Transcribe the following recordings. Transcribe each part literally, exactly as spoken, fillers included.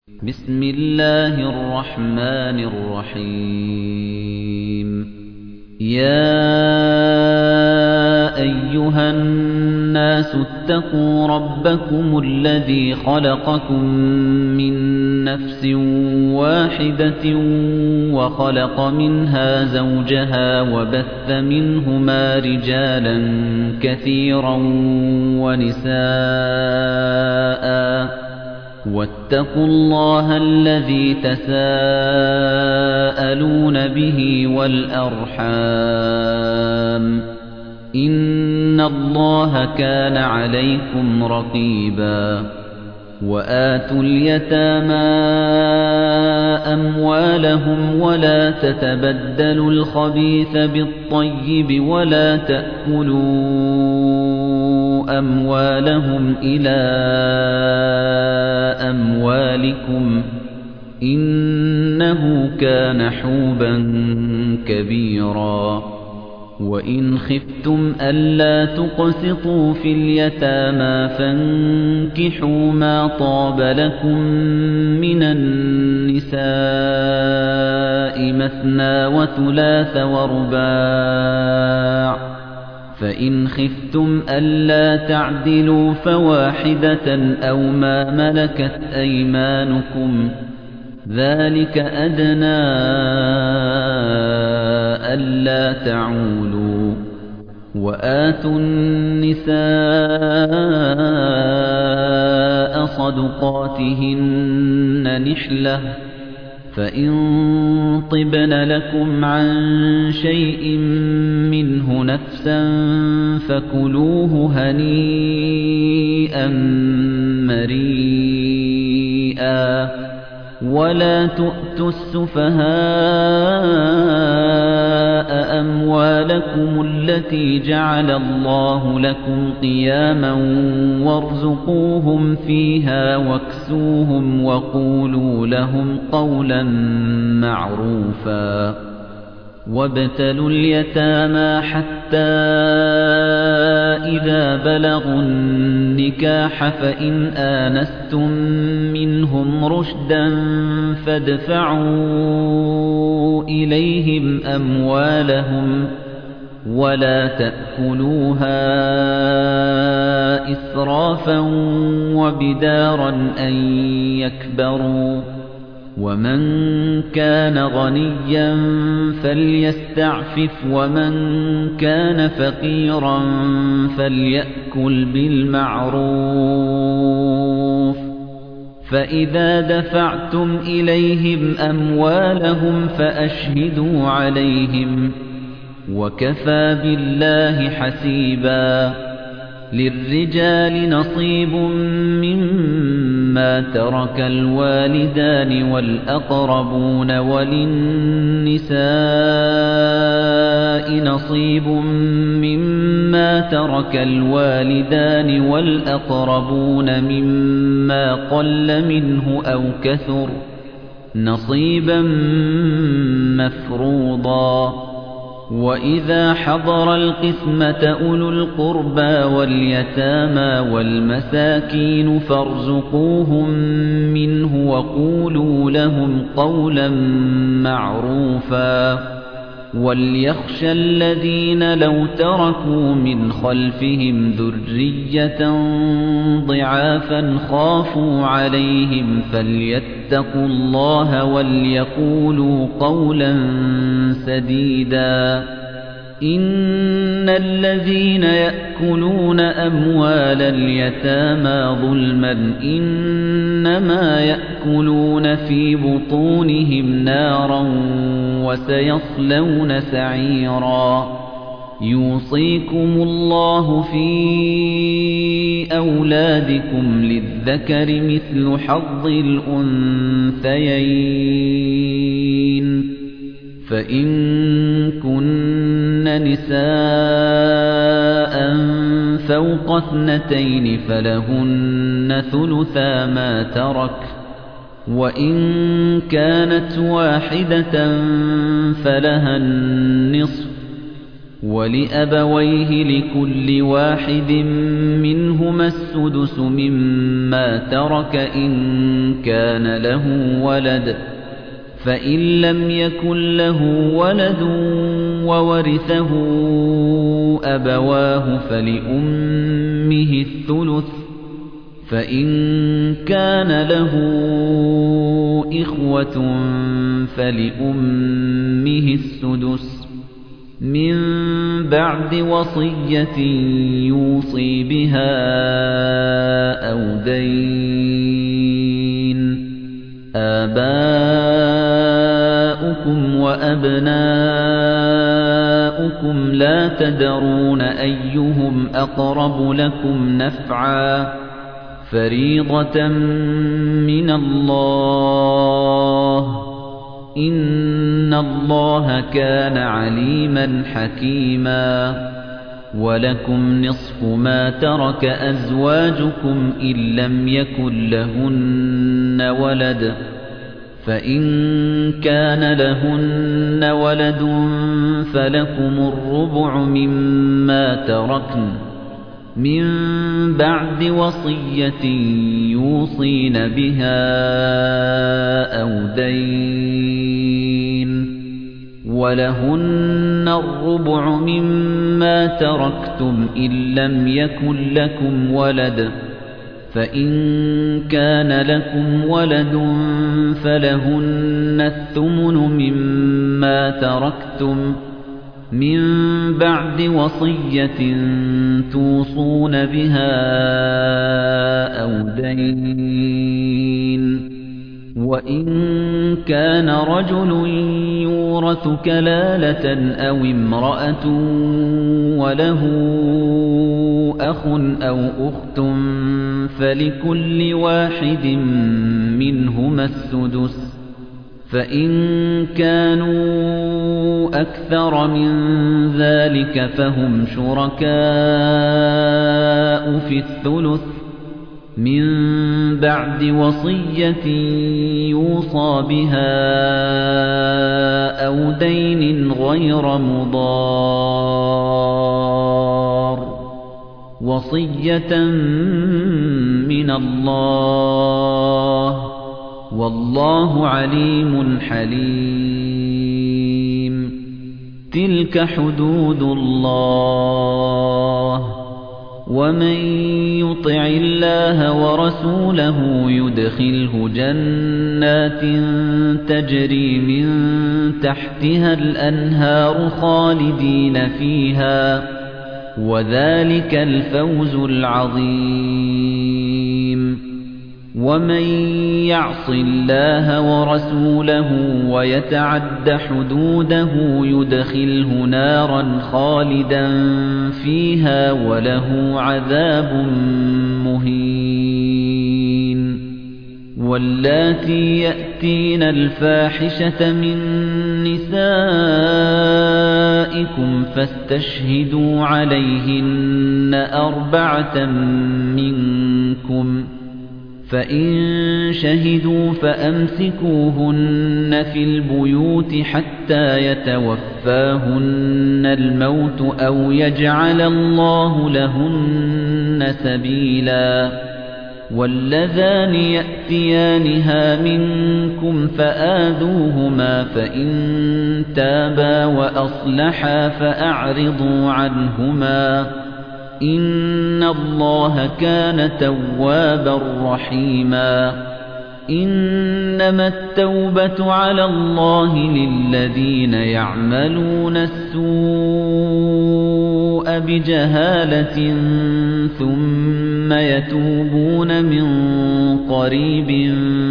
بسم الله الرحمن الرحيم يا أيها الناس اتقوا ربكم الذي خلقكم من نفس واحدة وخلق منها زوجها وبث منهما رجالا كثيرا ونساء واتقوا الله الذي تساءلون به والأرحام إن الله كان عليكم رقيبا وآتوا اليتامى أموالهم ولا تتبدلوا الخبيث بالطيب ولا تأكلوا أموالهم إلى أموالكم إنه كان حوبا كبيرا وإن خفتم ألا تقسطوا في اليتامى فانكحوا ما طاب لكم من النساء مثنى وثلاث ورباع فإن خفتم ألا تعدلوا فواحدة أو ما ملكت أيمانكم ذلك أدنى ألا تعولوا وآتوا النساء صدقاتهن نحلة فإن طبن لكم عن شيء منه نفسا فكلوه هنيئا مريئا ولا تؤتوا السفهاء أموالكم التي جعل الله لكم قياما وارزقوهم فيها واكسوهم وقولوا لهم قولا معروفا وابتلوا اليتامى حتى إذا بلغوا النكاح فإن آنستم منهم رشدا فادفعوا إليهم أموالهم ولا تأكلوها إسرافا وبدارا أن يكبروا ومن كان غنيا فليستعفف ومن كان فقيرا فليأكل بالمعروف فإذا دفعتم إليهم أموالهم فأشهدوا عليهم وكفى بالله حسيبا للرجال نصيب مما ترك الوالدان والأقربون وللنساء نصيب مما ترك الوالدان والأقربون مما قل منه أو كثر نصيبا مفروضا وَإِذَا حَضَرَ الْقِسْمَةَ أُولُو الْقُرْبَى وَالْيَتَامَى وَالْمَسَاكِينُ فَارْزُقُوهُم مِّنْهُ وَقُولُوا لَهُمْ قَوْلًا مَّعْرُوفًا وَلْيَخْشَ الَّذِينَ لَوْ تَرَكُوا مِنْ خَلْفِهِمْ ذُرِّيَّةً ضِعَافًا خَافُوا عَلَيْهِمْ فَلْيَتَّقُوا اللَّهَ وَلْيَقُولُوا قَوْلًا سَدِيدًا إِنَّ الَّذِينَ يَأْكُلُونَ أَمْوَالَ الْيَتَامَى ظُلْمًا إِنَّمَا يَأْكُلُونَ فِي بُطُونِهِمْ نَارًا وَسَيَصْلَوْنَ سَعِيرًا يُوصِيكُمُ اللَّهُ فِي أَوْلَادِكُمْ لِلذَّكَرِ مِثْلُ حَظِّ الْأُنثَيَيْنِ فَإِن كُنَّ نِسَاءً فَوْقَ اثْنَتَيْنِ فَلَهُنَّ ثُلُثَا مَا تَرَكَ وَإِن كَانَتْ وَاحِدَةً فَلَهَا النِّصْفُ وَلِأَبَوَيْهِ لِكُلِّ وَاحِدٍ مِّنْهُمَا السُّدُسُ مِمَّا تَرَكَ إِن كَانَ لَهُ وَلَدٌ فَإِن لَّمْ يَكُن لَّهُ وَلَدٌ وَوَرِثَهُ أَبَوَاهُ فَلِأُمِّهِ الثُّلُثُ فَإِن كَانَ لَهُ إِخْوَةٌ فَلِأُمِّهِ السُّدُسُ مِن بَعْدِ وَصِيَّةٍ يُوصِي بِهَا أَوْ دَيْنٍ آبَاؤُكُمْ وَأَبْنَاؤُكُمْ لَا تَدْرُونَ أَيُّهُمْ أَقْرَبُ لَكُمْ نَفْعًا فَرِيضَةً مِّنَ اللَّهِ إِنَّ اللَّهَ كَانَ عَلِيمًا حَكِيمًا وَلَكُمْ نِصْفُ مَا تَرَكَ أَزْوَاجُكُمْ إِن لَّمْ يَكُن لَّهُنَّ وَلَدٌ فَإِن كَانَ لَهُنَّ وَلَدٌ فَلَكُمُ الرُّبُعُ مِمَّا تَرَكْنَ مِن بَعْدِ وَصِيَّةٍ يُوصِينَ بِهَا أَوْ دَيْنٍ وَلَهُنَّ الرُّبُعُ مِمَّا تَرَكْتُمْ إِن لَّمْ يَكُن لَّكُمْ وَلَدٌ فَإِن كَانَ لَكُمْ وَلَدٌ فَلَهُنَّ الثُّمُنُ مِمَّا تَرَكْتُمْ مِن بَعْدِ وَصِيَّةٍ تُوصُونَ بِهَا أَوْ دَيْنٍ وَإِن كَانَ رَجُلٌ يُورَثُ كَلَالَةً أَوْ امْرَأَةٌ وَلَهُ أَخٌ أَوْ أُخْتٌ فَلِكُلِّ واحد منهما السدس فإن كانوا أكثر من ذلك فهم شركاء في الثلث من بعد وصية يوصى بها أو دين غير مضار وصية من الله والله عليم حليم تلك حدود الله ومن يطع الله ورسوله يدخله جنات تجري من تحتها الأنهار خالدين فيها وذلك الفوز العظيم ومن يعص الله ورسوله ويتعد حدوده يدخله نارا خالدا فيها وله عذاب مهين واللاتي يأتين الفاحشة من نسائكم فاستشهدوا عليهن أربعة منكم فإن شهدوا فأمسكوهن في البيوت حتى يتوفاهن الموت أو يجعل الله لهن سبيلا واللذان يأتيانها منكم فآذوهما فإن تابا وأصلحا فأعرضوا عنهما إن الله كان توابا رحيما إنما التوبة على الله للذين يعملون السوء بجهالة ثم يتوبون من قريب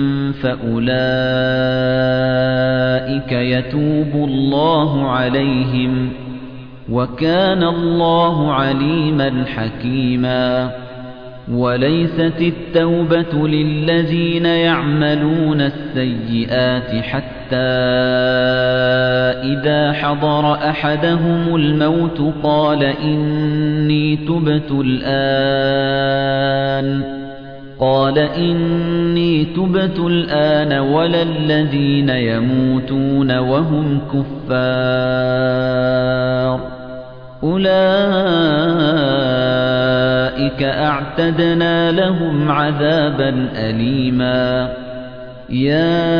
فأولئك يتوب الله عليهم وَكَانَ اللَّهُ عَلِيمًا حَكِيمًا وَلَيْسَتِ التَّوْبَةُ لِلَّذِينَ يَعْمَلُونَ السَّيِّئَاتِ حَتَّى إِذَا حَضَرَ أَحَدَهُمُ الْمَوْتُ قَالَ إِنِّي تُبْتُ الْآنَ قال إني تبت الآن ولا الذين يموتون وهم كفار أُولَئِكَ أَعْتَدْنَا لَهُمْ عَذَابًا أَلِيمًا يَا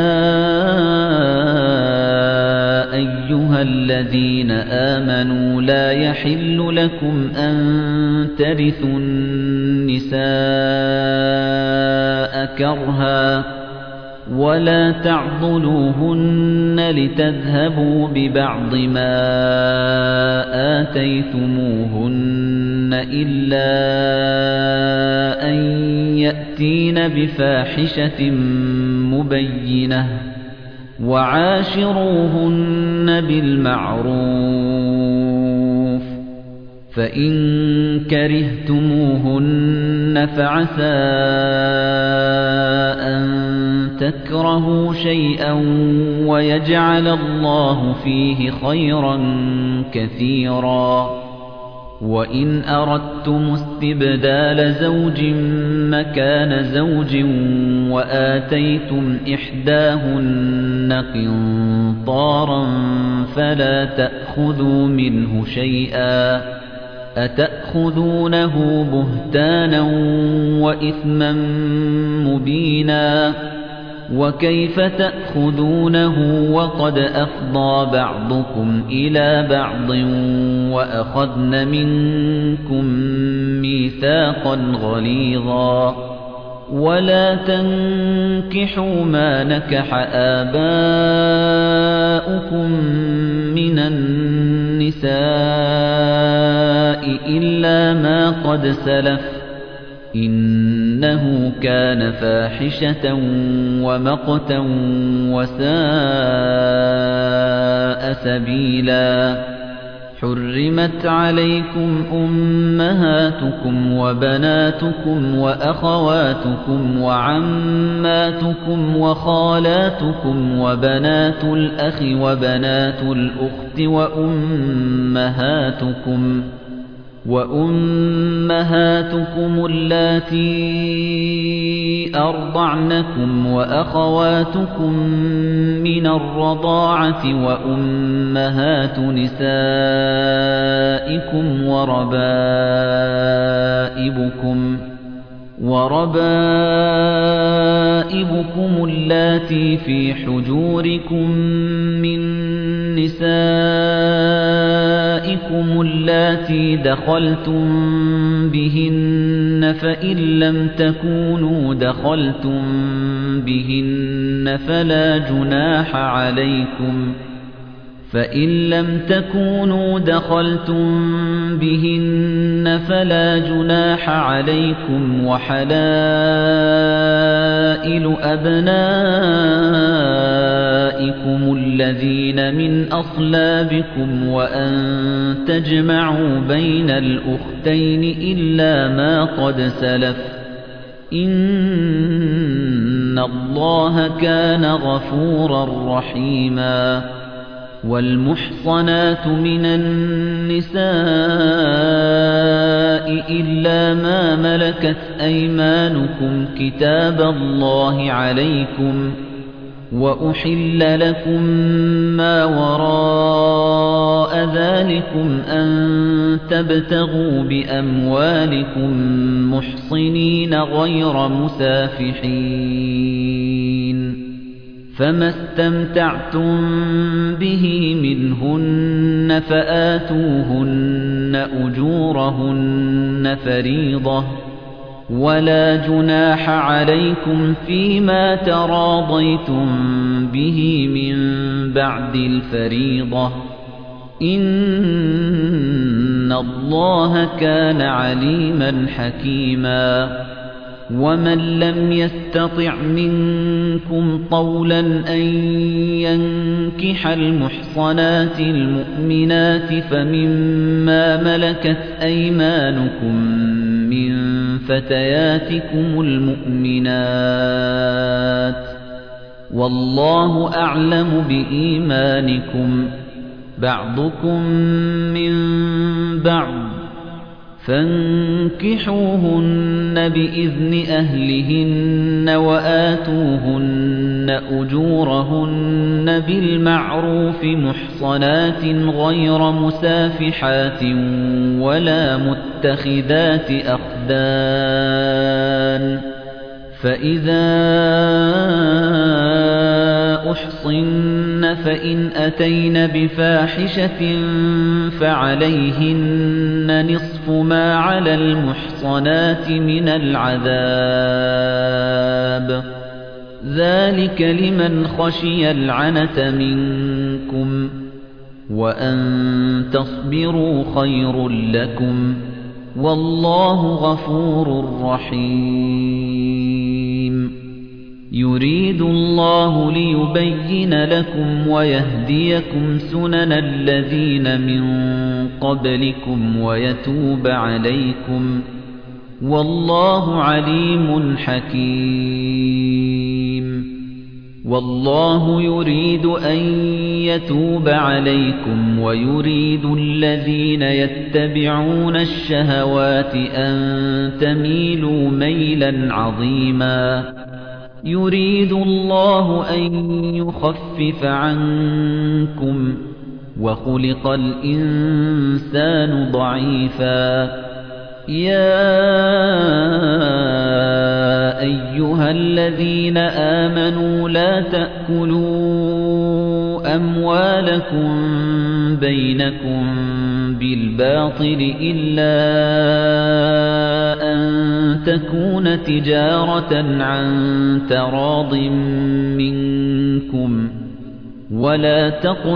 أَيُّهَا الَّذِينَ آمَنُوا لَا يَحِلُّ لَكُمْ أَن تَرِثُوا النِّسَاءَ كَرْهًا وَلَا تَعْضُلُوهُنَّ لِتَذْهَبُوا بِبَعْضِ مَا آتَيْتُمُوهُنَّ إِلَّا أَن يَأْتِينَ بِفَاحِشَةٍ مُبَيِّنَةٍ وَعَاشِرُوهُنَّ بِالْمَعْرُوفِ فَإِن كَرِهْتُمُوهُنَّ فَعَسَىٰ أَن تَكْرَهُوا شَيْئًا وَيَجْعَلَ اللَّهُ فِيهِ خَيْرًا كَثِيرًا وَإِنْ أَرَدتُّمُ اسْتِبْدَالَ زَوْجٍ مَّكَانَ زَوْجٍ وَآتَيْتُمْ إِحْدَاهُنَّ قِنطَارًا فَلَا تَأْخُذُوا مِنْهُ شَيْئًا أَتَأْخُذُونَهُ بُهْتَانًا وَإِثْمًا مُّبِينًا وَكَيْفَ تَأْخُذُونَهُ وَقَدْ أَفْضَىٰ بَعْضُكُمْ إِلَىٰ بَعْضٍ وَأَخَذْنَ مِنكُم مِّيثَاقًا غَلِيظًا وَلَا تَنكِحُوا مَا نَكَحَ آبَاؤُكُم مِّنَ النِّسَاءِ إِلَّا مَا قَدْ سَلَفَ إِنَّهُ كَانَ فَاحِشَةً وَمَقْتًا وَسَاءَ سَبِيلًا حُرِّمَتْ عَلَيْكُمْ أُمَّهَاتُكُمْ وَبَنَاتُكُمْ وَأَخَوَاتُكُمْ وَعَمَّاتُكُمْ وَخَالَاتُكُمْ وَبَنَاتُ الْأَخِ وَبَنَاتُ الْأُخْتِ وَأُمَّهَاتُكُمْ وَأُمَّهَاتُكُمُ اللَّاتِي أَرْضَعْنَكُمْ وَأَخَوَاتُكُم مِّنَ الرَّضَاعَةِ وَأُمَّهَاتُ نِسَائِكُمْ وَرَبَائِبُكُمْ وَرَبَائِبُكُمُ اللَّاتِي فِي حُجُورِكُم مِّن نِّسَائِكُمُ اللَّاتِي دَخَلْتُم بِهِنَّ فَإِن لَّمْ تَكُونُوا دَخَلْتُم بِهِنَّ فَلَا جُنَاحَ عَلَيْكُمْ فَإِن لَّمْ تَكُونُوا دَخَلْتُم بِهِنَّ فَلَا جُنَاحَ عَلَيْكُمْ وَحَلَائِلُ أَبْنَائِكُمُ الَّذِينَ مِنْ أَصْلَابِكُمْ وَأَن تَجْمَعُوا بَيْنَ الْأُخْتَيْنِ إِلَّا مَا قَدْ سَلَفَ إِنَّ اللَّهَ كَانَ غَفُورًا رَّحِيمًا وَالْمُحْصَنَاتُ مِنَ النِّسَاءِ إِلَّا مَا مَلَكَتْ أَيْمَانُكُمْ كِتَابَ اللَّهِ عَلَيْكُمْ وَأُحِلَّ لَكُم مَّا وَرَاءَ ذَلِكُمْ أَن تَبْتَغُوا بِأَمْوَالِكُم مُّحْصِنِينَ غَيْرَ مُسَافِحِينَ فَمَا اسْتَمْتَعْتُم بِهِ مِنْهُنَّ فَآتُوهُنَّ أُجُورَهُنَّ فَرِيضَةً وَلَا جُنَاحَ عَلَيْكُمْ فِيمَا تَرَاضَيْتُم بِهِ مِن بَعْدِ الْفَرِيضَةِ إِنَّ اللَّهَ كَانَ عَلِيمًا حَكِيمًا وَمَن لَّمْ يَسْتَطِعْ مِنكُمْ طَوْلًا أَن يَنكِحَ الْمُحْصَنَاتِ الْمُؤْمِنَاتِ فَمِمَّا مَلَكَتْ أَيْمَانُكُم مِّن فَتَيَاتِكُمُ الْمُؤْمِنَاتِ وَاللَّهُ أَعْلَمُ بِإِيمَانِكُمْ بَعْضُكُم مِّن بَعْضٍ فَانكِحُوهُنَّ بِإِذْنِ أَهْلِهِنَّ وَآتُوهُنَّ أجورهن بالمعروف محصنات غير مسافحات ولا متخذات أخدان فإذا أحصن فإن أتين بفاحشة فعليهن نصف ما على المحصنات من العذاب ذلك لمن خشي العنة منكم وأن تصبروا خير لكم والله غفور رحيم يريد الله ليبين لكم ويهديكم سنن الذين من قبلكم ويتوب عليكم والله عليم حكيم والله يريد أن يتوب عليكم ويريد الذين يتبعون الشهوات أن تميلوا ميلا عظيما يريد الله أن يخفف عنكم وخلق الإنسان ضعيفا يا أيها الذين آمنوا لا تأكلوا أموالكم بينكم بالباطل إلا أن تكون تجارة عن تراض منكم ولا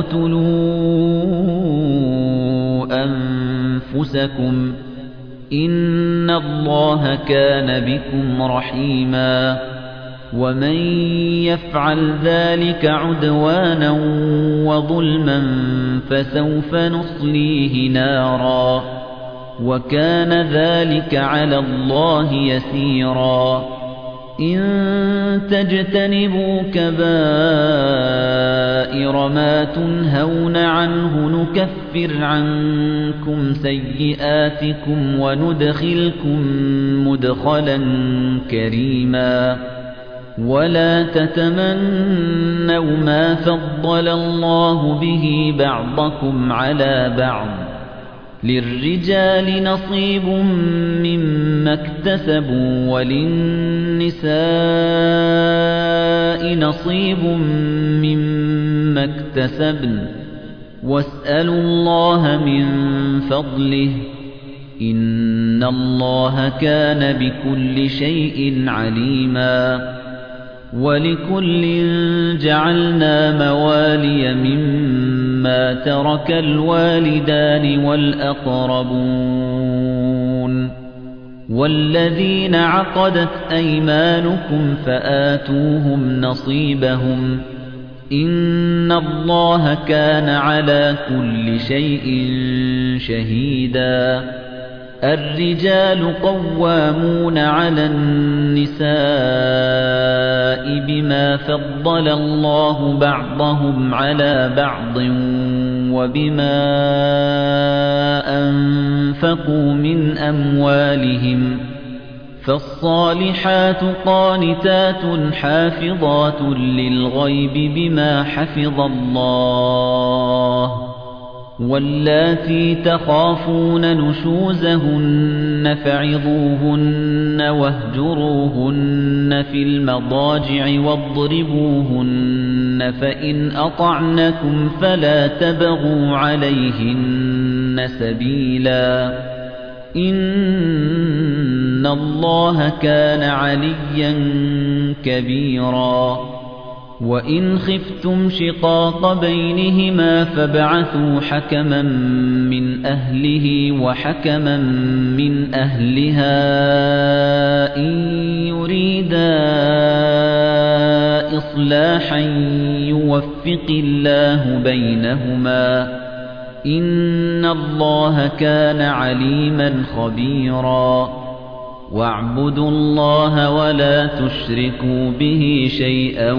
تقتلوا أنفسكم إن الله كان بكم رحيما ومن يفعل ذلك عدوانا وظلما فسوف نصليه نارا وكان ذلك على الله يسيرا إن تجتنبوا كبائر ما تنهون عنه نكفر عنكم سيئاتكم وندخلكم مدخلا كريما ولا تتمنوا ما فضل الله به بعضكم على بعض للرجال نصيب مما اكتسبوا وللنساء نصيب مما اكتسبن واسألوا الله من فضله إن الله كان بكل شيء عليما ولكل جعلنا موالي مما ترك الوالدان والأقربون والذين عقدت أيمانكم فآتوهم نصيبهم إن الله كان على كل شيء شهيدا الرجال قوامون على النساء بما فضل الله بعضهم على بعض وبما أنفقوا من أموالهم فالصالحات قانتات حافظات للغيب بما حفظ الله واللاتي تخافون نشوزهن فعظوهن واهجروهن في المضاجع واضربوهن فإن أطعنكم فلا تبغوا عليهن سبيلا إن الله كان عليا كبيرا وإن خفتم شقاق بينهما فابعثوا حكما من أهله وحكما من أهلها إن يريدا إصلاحا يوفق الله بينهما إن الله كان عليما خبيرا واعبدوا الله ولا تشركوا به شيئا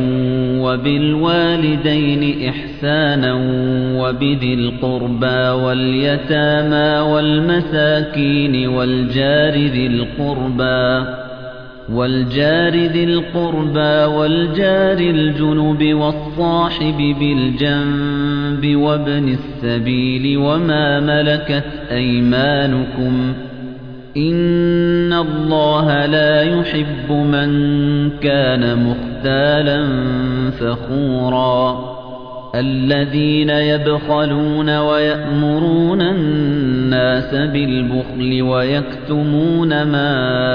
وبالوالدين إحسانا وبذي القربى واليتامى والمساكين والجار ذي القربى وَالْجَارِ ذِي الْقُرْبَى وَالْجَارِ الْجُنُبِ وَالصَّاحِبِ بِالْجَنبِ وَابْنِ السَّبِيلِ وَمَا مَلَكَتْ أَيْمَانُكُمْ إِنَّ اللَّهَ لَا يُحِبُّ مَن كَانَ مُخْتَالًا فَخُورًا الَّذِينَ يَبْخَلُونَ وَيَأْمُرُونَ النَّاسَ بِالْبُخْلِ وَيَكْتُمُونَ مَا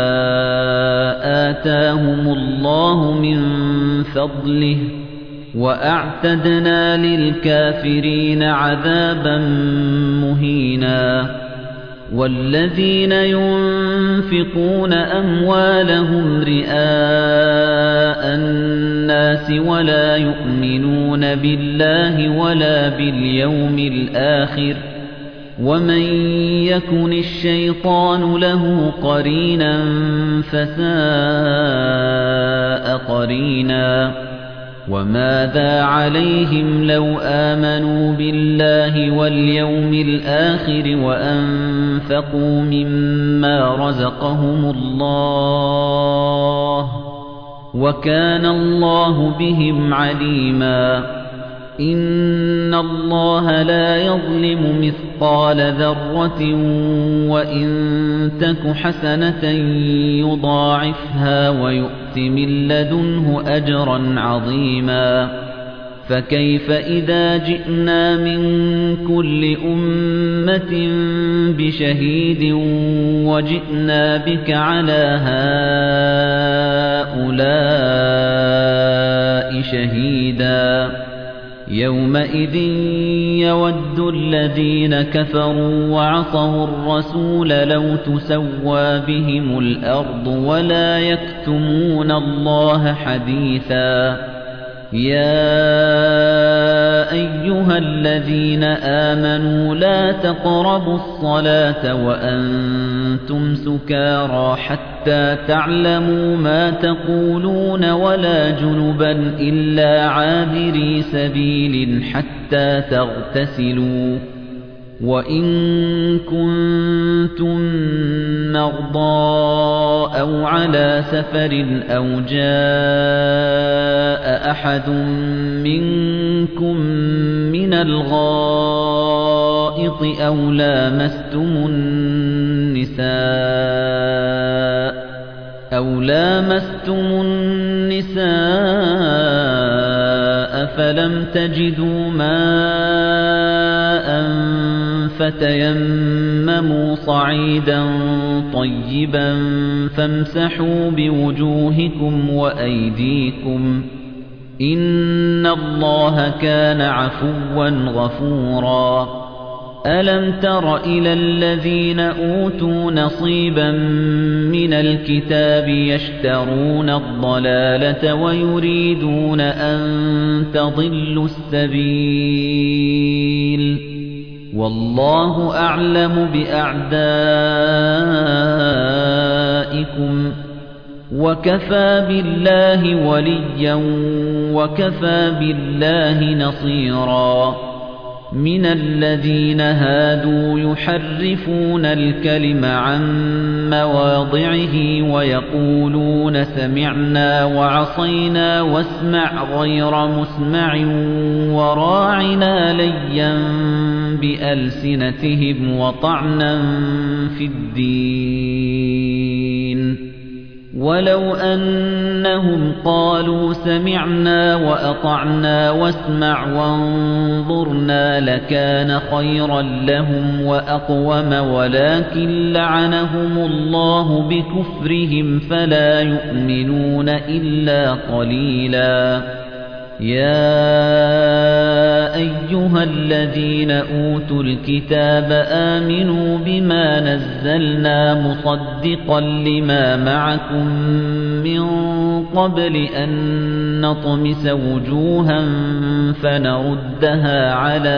آتَاهُمُ اللَّهُ مِنْ فَضْلِهِ وَأَعْتَدْنَا لِلْكَافِرِينَ عَذَابًا مُهِينًا وَالَّذِينَ يُنْفِقُونَ أَمْوَالَهُمْ رِئَاءَ النَّاسِ وَلَا يُؤْمِنُونَ بِاللَّهِ وَلَا بِالْيَوْمِ الْآخِرِ وَمَن يَكُنِ الشَّيْطَانُ لَهُ قَرِينًا فَسَاءَ قَرِينًا وَمَاذَا عَلَيْهِمْ لَوْ آمَنُوا بِاللَّهِ وَالْيَوْمِ الْآخِرِ وَأَنفَقُوا مِمَّا رَزَقَهُمُ اللَّهُ وَكَانَ اللَّهُ بِهِمْ عَلِيمًا إِنَّ اللَّهَ لَا يَظْلِمُ مِثْقَالَ ذَرَّةٍ وَإِن تَكُ حَسَنَةً يُضَاعِفْهَا وَيُؤْتِ مِن لَّدُنْهُ أَجْرًا عَظِيمًا فَكَيْفَ إِذَا جِئْنَا مِن كُلِّ أُمَّةٍ بِشَهِيدٍ وَجِئْنَا بِكَ عَلَى هَؤُلَاءِ شَهِيدًا يَوْمَئِذٍ يَوَدُّ الَّذِينَ كَفَرُوا وَعَصَوُا الرَّسُولَ لَوْ تُسَوَّىٰ بِهِمُ الْأَرْضُ وَلَا يَكْتُمُونَ اللَّهَ حَدِيثًا يَا أَيُّهَا الَّذِينَ آمَنُوا لَا تَقْرَبُوا الصَّلَاةَ وَأَنتُمْ سُكَارَىٰ حَتَّىٰ تَعْلَمُوا مَا تَقُولُونَ وَلَا جُنُبًا إِلَّا عَابِرِي سَبِيلٍ حَتَّىٰ تَغْتَسِلُوا وَإِن كُنتُم مَّرْضَىٰ أَوْ عَلَىٰ سَفَرٍ أَوْ جَاءَ أَحَدٌ مِّنكُم مِّنَ الْغَائِطِ أَوْ لَامَسْتُمُ النِّسَاءَ أَوْ لَامَسْتُمُ النِّسَاءَ فَلَمْ تَجِدُوا مَاءً فَتَيَمَّمُوا صَعِيدًا طَيِّبًا فَامْسَحُوا بِوُجُوهِكُمْ وَأَيْدِيكُمْ إِنَّ اللَّهَ كَانَ عَفُوًّا غَفُورًا أَلَمْ تَرَ إِلَى الَّذِينَ أُوتُوا نَصِيبًا مِنَ الْكِتَابِ يَشْتَرُونَ الضَّلَالَةَ وَيُرِيدُونَ أَن تَضِلُّوا السَّبِيلَ وَاللَّهُ أَعْلَمُ بِأَعْدَائِكُمْ وَكَفَى بِاللَّهِ وَلِيًّا وَكَفَى بِاللَّهِ نَصِيرًا مِنَ الَّذِينَ هَادُوا يُحَرِّفُونَ الْكَلِمَ عَن مَّوَاضِعِهِ وَيَقُولُونَ سَمِعْنَا وَعَصَيْنَا وَاسْمَعْ غَيْرَ مُسْمَعٍ وَرَاعِنَا لَيًّا بِأَلْسِنَتِهِمْ وَطَعْنًا فِي الدِّينِ وَلَوْ أَنَّهُمْ قَالُوا سَمِعْنَا وَأَطَعْنَا وَاسْمَعْ وَانظُرْنَا لَكَانَ خَيْرًا لَّهُمْ وَأَقْوَمَ وَلَكِن لَّعَنَهُمُ اللَّهُ بِكُفْرِهِمْ فَلَا يُؤْمِنُونَ إِلَّا قَلِيلًا يَا أَيُّهَا الَّذِينَ أُوتُوا الْكِتَابَ آمِنُوا بِمَا نَزَّلْنَا مُصَدِّقًا لِّمَا مَعَكُم مِّن قَبْلِ أَن نَّطْمِسَ وُجُوهًا فَنَرُدَّهَا عَلَىٰ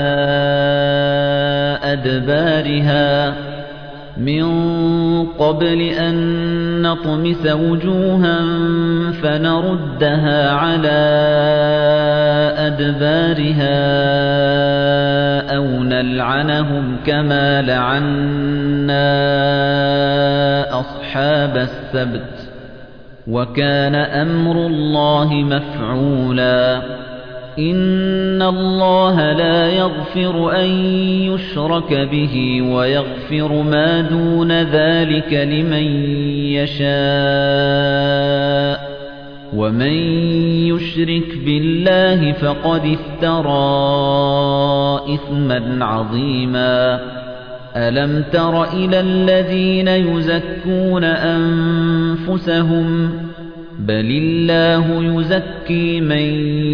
أَدْبَارِهَا مِن قَبْلِ أَن نَّطْمِسَ وُجُوهًا فَنَرُدَّهَا عَلَىٰ أَدْبَارِهَا أَوْ نَلْعَنَهُمْ كَمَا لَعَنَّا أَصْحَابَ السَّبْتِ وَكَانَ أَمْرُ اللَّهِ مَفْعُولًا إِنَّ اللَّهَ لَا يَغْفِرُ أَن يُشْرَكَ بِهِ وَيَغْفِرُ مَا دُونَ ذَلِكَ لِمَن يَشَاءُ وَمَن يُشْرِكْ بِاللَّهِ فَقَدِ افْتَرَىٰ إِثْمًا عَظِيمًا أَلَمْ تَرَ إِلَى الَّذِينَ يُزَكُّونَ أَنفُسَهُم بَلِ اللَّهُ يُزَكِّي مَن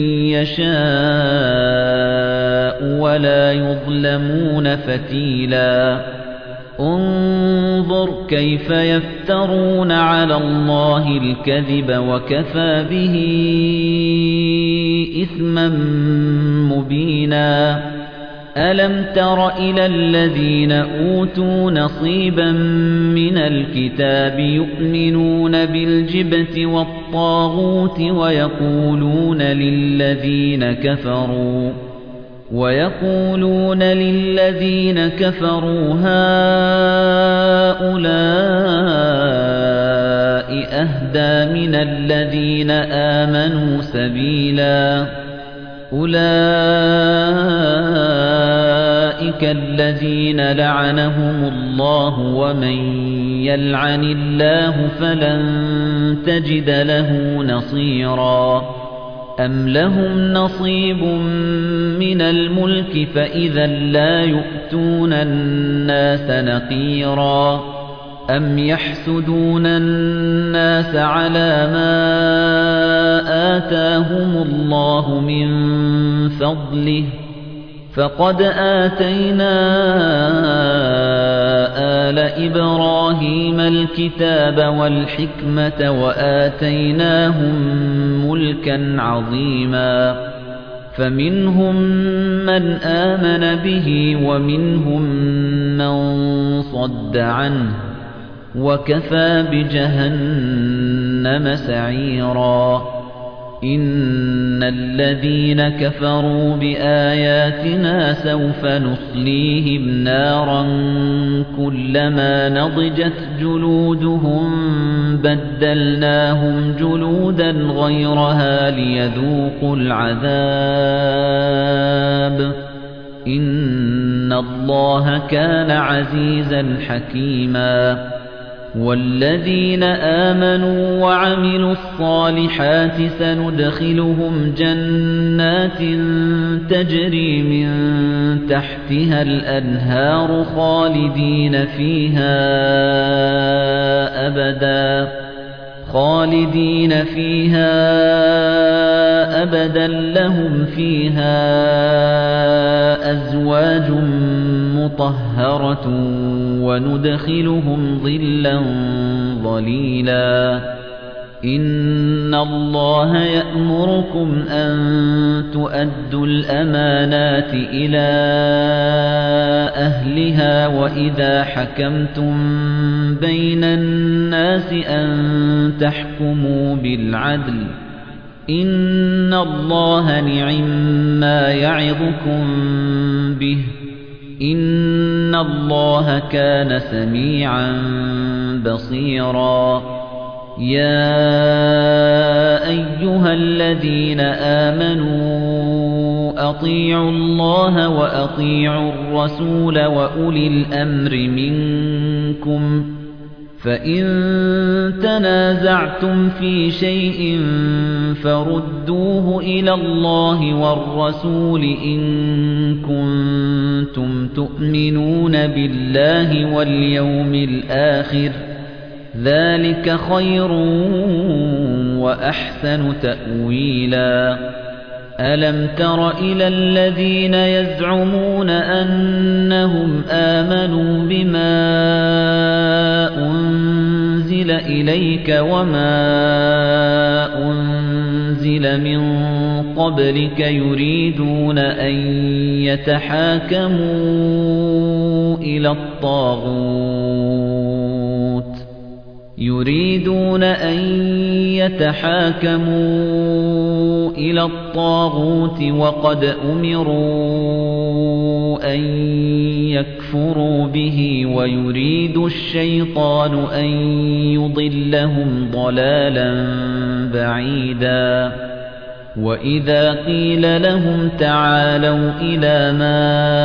يَشَاءُ وَلَا يُظْلَمُونَ فَتِيلًا انظُرْ كَيْفَ يَفْتَرُونَ عَلَى اللَّهِ الْكَذِبَ وَكَفَىٰ بِهِ إِثْمًا مُّبِينًا أَلَمْ تَرَ إِلَى الَّذِينَ أُوتُوا نَصِيبًا مِنَ الْكِتَابِ يُؤْمِنُونَ بِالْجِبْتِ وَالطَّاغُوتِ وَيَقُولُونَ لِلَّذِينَ كَفَرُوا وَيَقُولُونَ لِلَّذِينَ كَفَرُوا هَؤُلَاءِ أَهْدَىٰ مِنَ الَّذِينَ آمَنُوا سَبِيلًا أُولَئِكَ الَّذِينَ لَعَنَهُمُ اللَّهُ وَمَن يَلْعَنِ اللَّهُ فَلَن تَجِدَ لَهُ نَصِيرًا أَمْ لَهُمْ نَصِيبٌ مِّنَ الْمُلْكِ فَإِذًا لَّا يُؤْتُونَ النَّاسَ نَقِيرًا أَمْ يَحْسُدُونَ النَّاسَ عَلَىٰ مَا آتَاهُمُ اللَّهُ مِن فَضْلِهِ فَقَدْ آتَيْنَا آلَ إِبْرَاهِيمَ الْكِتَابَ وَالْحِكْمَةَ وَآتَيْنَاهُم مُّلْكًا عَظِيمًا فَمِنْهُم مَّنْ آمَنَ بِهِ وَمِنْهُم مَّن صَدَّ عَنْهُ وَكَفَىٰ بِجَهَنَّمَ سَعِيرًا إِنَّ الَّذِينَ كَفَرُوا بِآيَاتِنَا سَوْفَ نُصْلِيهِمْ نَارًا كُلَّمَا نَضِجَتْ جُلُودُهُم بَدَّلْنَاهُمْ جُلُودًا غَيْرَهَا لِيَذُوقُوا الْعَذَابَ إِنَّ اللَّهَ كَانَ عَزِيزًا حَكِيمًا وَالَّذِينَ آمَنُوا وَعَمِلُوا الصَّالِحَاتِ سَنُدْخِلُهُمْ جَنَّاتٍ تَجْرِي مِن تَحْتِهَا الْأَنْهَارُ خَالِدِينَ فِيهَا أَبَدًا خَالِدِينَ فِيهَا أَبَدًا لَّهُمْ فِيهَا أَزْوَاجٌ مُطَهَّرَةٌ وَنُدْخِلُهُمْ ظِلًّا ظَلِيلًا إِنَّ اللَّهَ يَأْمُرُكُمْ أَن تُؤَدُّوا الْأَمَانَاتِ إِلَى أَهْلِهَا وَإِذَا حَكَمْتُم بَيْنَ النَّاسِ أَن تَحْكُمُوا بِالْعَدْلِ إِنَّ اللَّهَ نِعِمَّا يَعِظُكُم بِهِ إِنَّ اللَّهَ كَانَ سَمِيعًا بَصِيرًا يَا أَيُّهَا الَّذِينَ آمَنُوا أَطِيعُوا اللَّهَ وَأَطِيعُوا الرَّسُولَ وَأُولِي الْأَمْرِ مِنكُمْ فَإِن تَنَازَعْتُمْ فِي شَيْءٍ فَرُدُّوهُ إِلَى اللَّهِ وَالرَّسُولِ إِن كُنتُمْ تُؤْمِنُونَ بِاللَّهِ وَالْيَوْمِ الْآخِرِ ذَلِكَ خَيْرٌ وَأَحْسَنُ تَأْوِيلًا أَلَمْ تَرَ إِلَى الَّذِينَ يَزْعُمُونَ أَنَّهُمْ آمَنُوا بِمَا أُنزِلَ إِلَيْكَ وَمَا أُنزِلَ مِن قَبْلِكَ يُرِيدُونَ أَن يَتَحَاكَمُوا إِلَى الطَّاغُوتِ يريدون أن يتحاكموا إلى الطاغوت وقد أمروا أن يكفروا به ويريد الشيطان أن يضلهم ضلالا بعيدا وإذا قيل لهم تعالوا إلى ما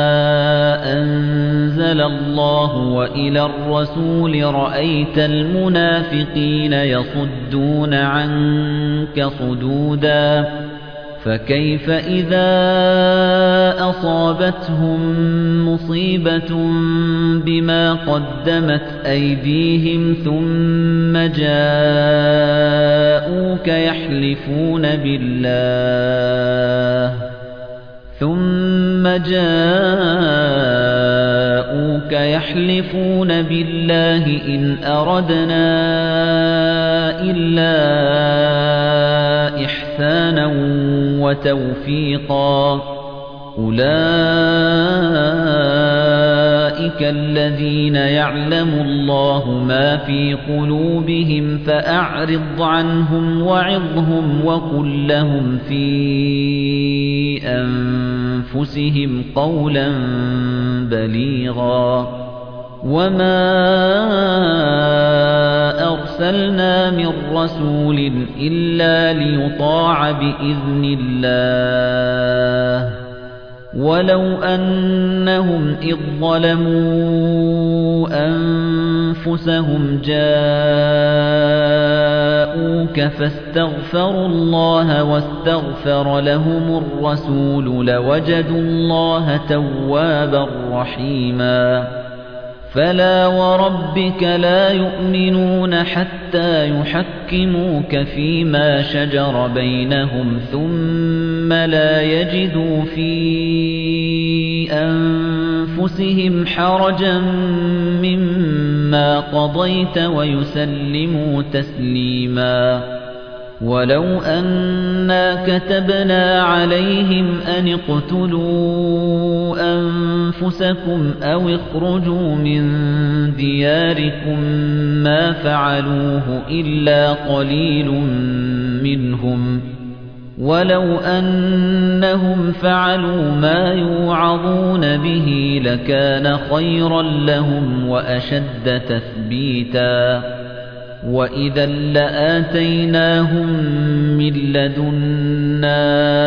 أنزل الله وإلى الرسول رأيت المنافقين يصدون عنك صدودا فكيف إذا أصابتهم مصيبة بما قدمت أيديهم ثم جاءوك يحلفون بالله ثم جاءوك يحلفون بالله إن أردنا إلا إحسانا وتوفيقا أولئك الذين يعلم الله ما في قلوبهم فأعرض عنهم وعظهم وقل لهم في أنفسهم قولا بليغا وما أرسلنا من رسول إلا ليطاع بإذن الله ولو أنهم إذ ظلموا أنفسهم جاءوك فاستغفروا الله واستغفر لهم الرسول لوجدوا الله توابا رحيما فلا وربك لا يؤمنون حتى يحكموك فيما شجر بينهم ثم لا يجدوا في أنفسهم حرجا مما قضيت ويسلموا تسليما ولو أنا كتبنا عليهم أن اقتلوا أنفسكم أو اخرجوا من دياركم ما فعلوه إلا قليل منهم ولو أنهم فعلوا ما يوعظون به لكان خيرا لهم وأشد تثبيتا وإذا لآتيناهم من لدنا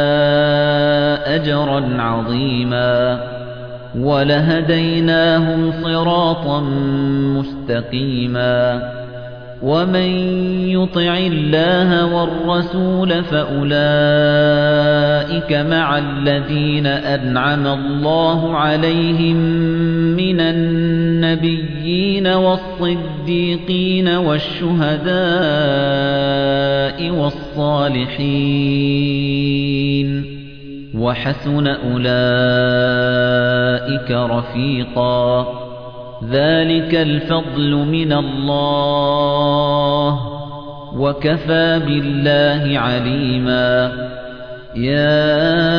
أجرا عظيما ولهديناهم صراطا مستقيما ومن يطع الله والرسول فأولئك مع الذين أنعم الله عليهم من النبيين والصديقين والشهداء والصالحين وحسن أولئك رفيقا ذلك الفضل من الله وكفى بالله عليما يا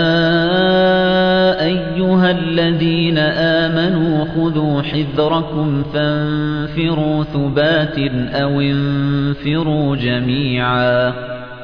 أيها الذين آمنوا خذوا حذركم فانفروا ثبات أو انفروا جميعا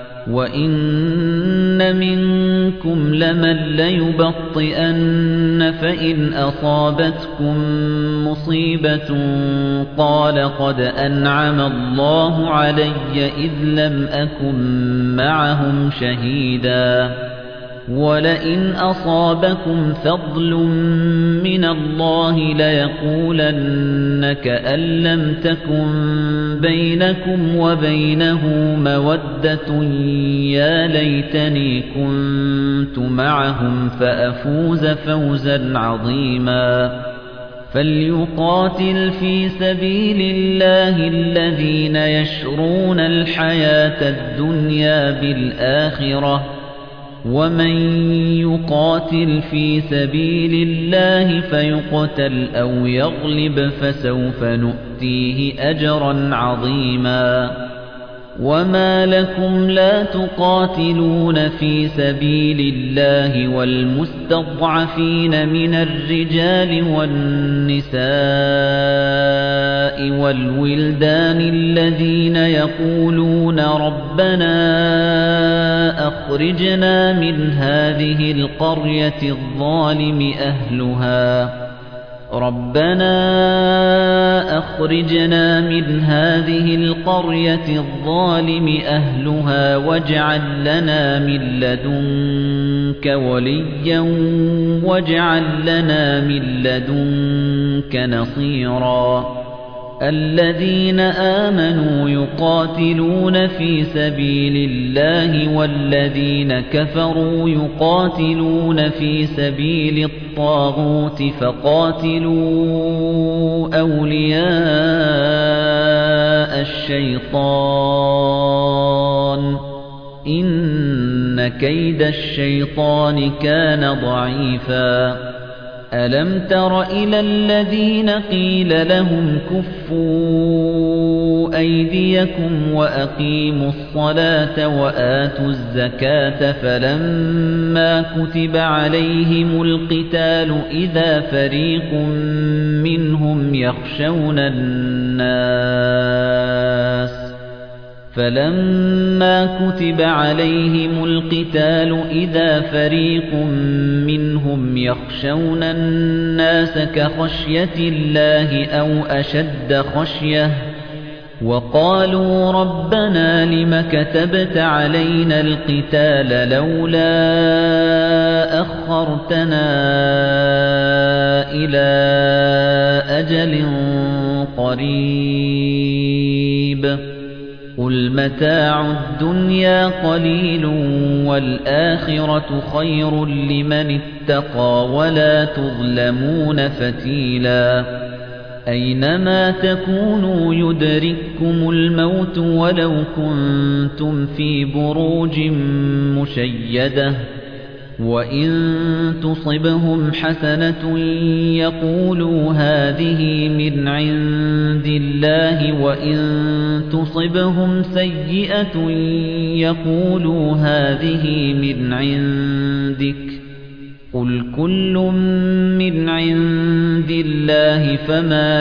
وإن منكم لمن ليبطئن فإن أصابتكم مصيبة قال قد أنعم الله علي إذ لم أكن معهم شهيدا ولئن أصابكم فضل من الله ليقولن كأن لم تكن بينكم وبينه مودة يا ليتني كنت معهم فأفوز فوزا عظيما فليقاتل في سبيل الله الذين يشرون الحياة الدنيا بالآخرة ومن يقاتل في سبيل الله فيقتل أو يغلب فسوف نؤتيه أجرا عظيما وَمَا لَكُمْ لَا تُقَاتِلُونَ فِي سَبِيلِ اللَّهِ وَالْمُسْتَضْعَفِينَ مِنَ الرِّجَالِ وَالنِّسَاءِ وَالْوِلْدَانِ الَّذِينَ يَقُولُونَ رَبَّنَا أَخْرِجْنَا مِنْ هَذِهِ الْقَرْيَةِ الظَّالِمِ أَهْلُهَا رَبَّنَا أَخْرِجْنَا مِنْ هَذِهِ الْقَرْيَةِ الظَّالِمِ أَهْلُهَا وَاجْعَل لَّنَا مِن لَّدُنكَ وَلِيًّا وَاجْعَل لَّنَا مِن لَّدُنكَ نَصِيرًا الَّذِينَ آمَنُوا يُقَاتِلُونَ فِي سَبِيلِ اللَّهِ وَالَّذِينَ كَفَرُوا يُقَاتِلُونَ فِي سَبِيلِ الطَّاغُوتِ فَقَاتِلُوا أَوْلِيَاءَ الشَّيْطَانِ إِنَّ كَيْدَ الشَّيْطَانِ كَانَ ضَعِيفًا أَلَمْ تَرَ إِلَى الَّذِينَ قِيلَ لَهُمْ كُفُّوا أَيْدِيَكُمْ وَأَقِيمُوا الصَّلَاةَ وَآتُوا الزَّكَاةَ فَلَمَّا كُتِبَ عَلَيْهِمُ الْقِتَالُ إِذَا فَرِيقٌ مِّنْهُمْ يَخْشَوْنَ النَّاسَ فَلَمَّا كُتِبَ عَلَيْهِمُ الْقِتَالُ إِذَا فَرِيقٌ مِّنْهُمْ يَخْشَوْنَ النَّاسَ كَخَشْيَةِ اللَّهِ أَوْ أَشَدَّ خَشْيَةً وَقَالُوا رَبَّنَا لِمَ كَتَبْتَ عَلَيْنَا الْقِتَالَ لَوْلَا أَخَّرْتَنَا إِلَى أَجَلٍ قَرِيبٍ قُلْ مَتَاعُ الدُّنْيَا قَلِيلٌ وَالْآخِرَةُ خَيْرٌ لِّمَنِ اتَّقَىٰ وَلَا تُظْلَمُونَ فَتِيلًا أَيْنَمَا تَكُونُوا يُدْرِككُّمُ الْمَوْتُ وَلَوْ كُنتُمْ فِي بُرُوجٍ مُّشَيَّدَةٍ وَإِن تُصِبْهُمْ حَسَنَةٌ يَقُولُوا هَٰذِهِ مِنْ عِندِ اللَّهِ وَإِن تُصِبْهُمْ سَيِّئَةٌ يَقُولُوا هَٰذِهِ مِنْ عِندِكَ قُلْ كُلٌّ مِّنْ عِندِ اللَّهِ فَمَا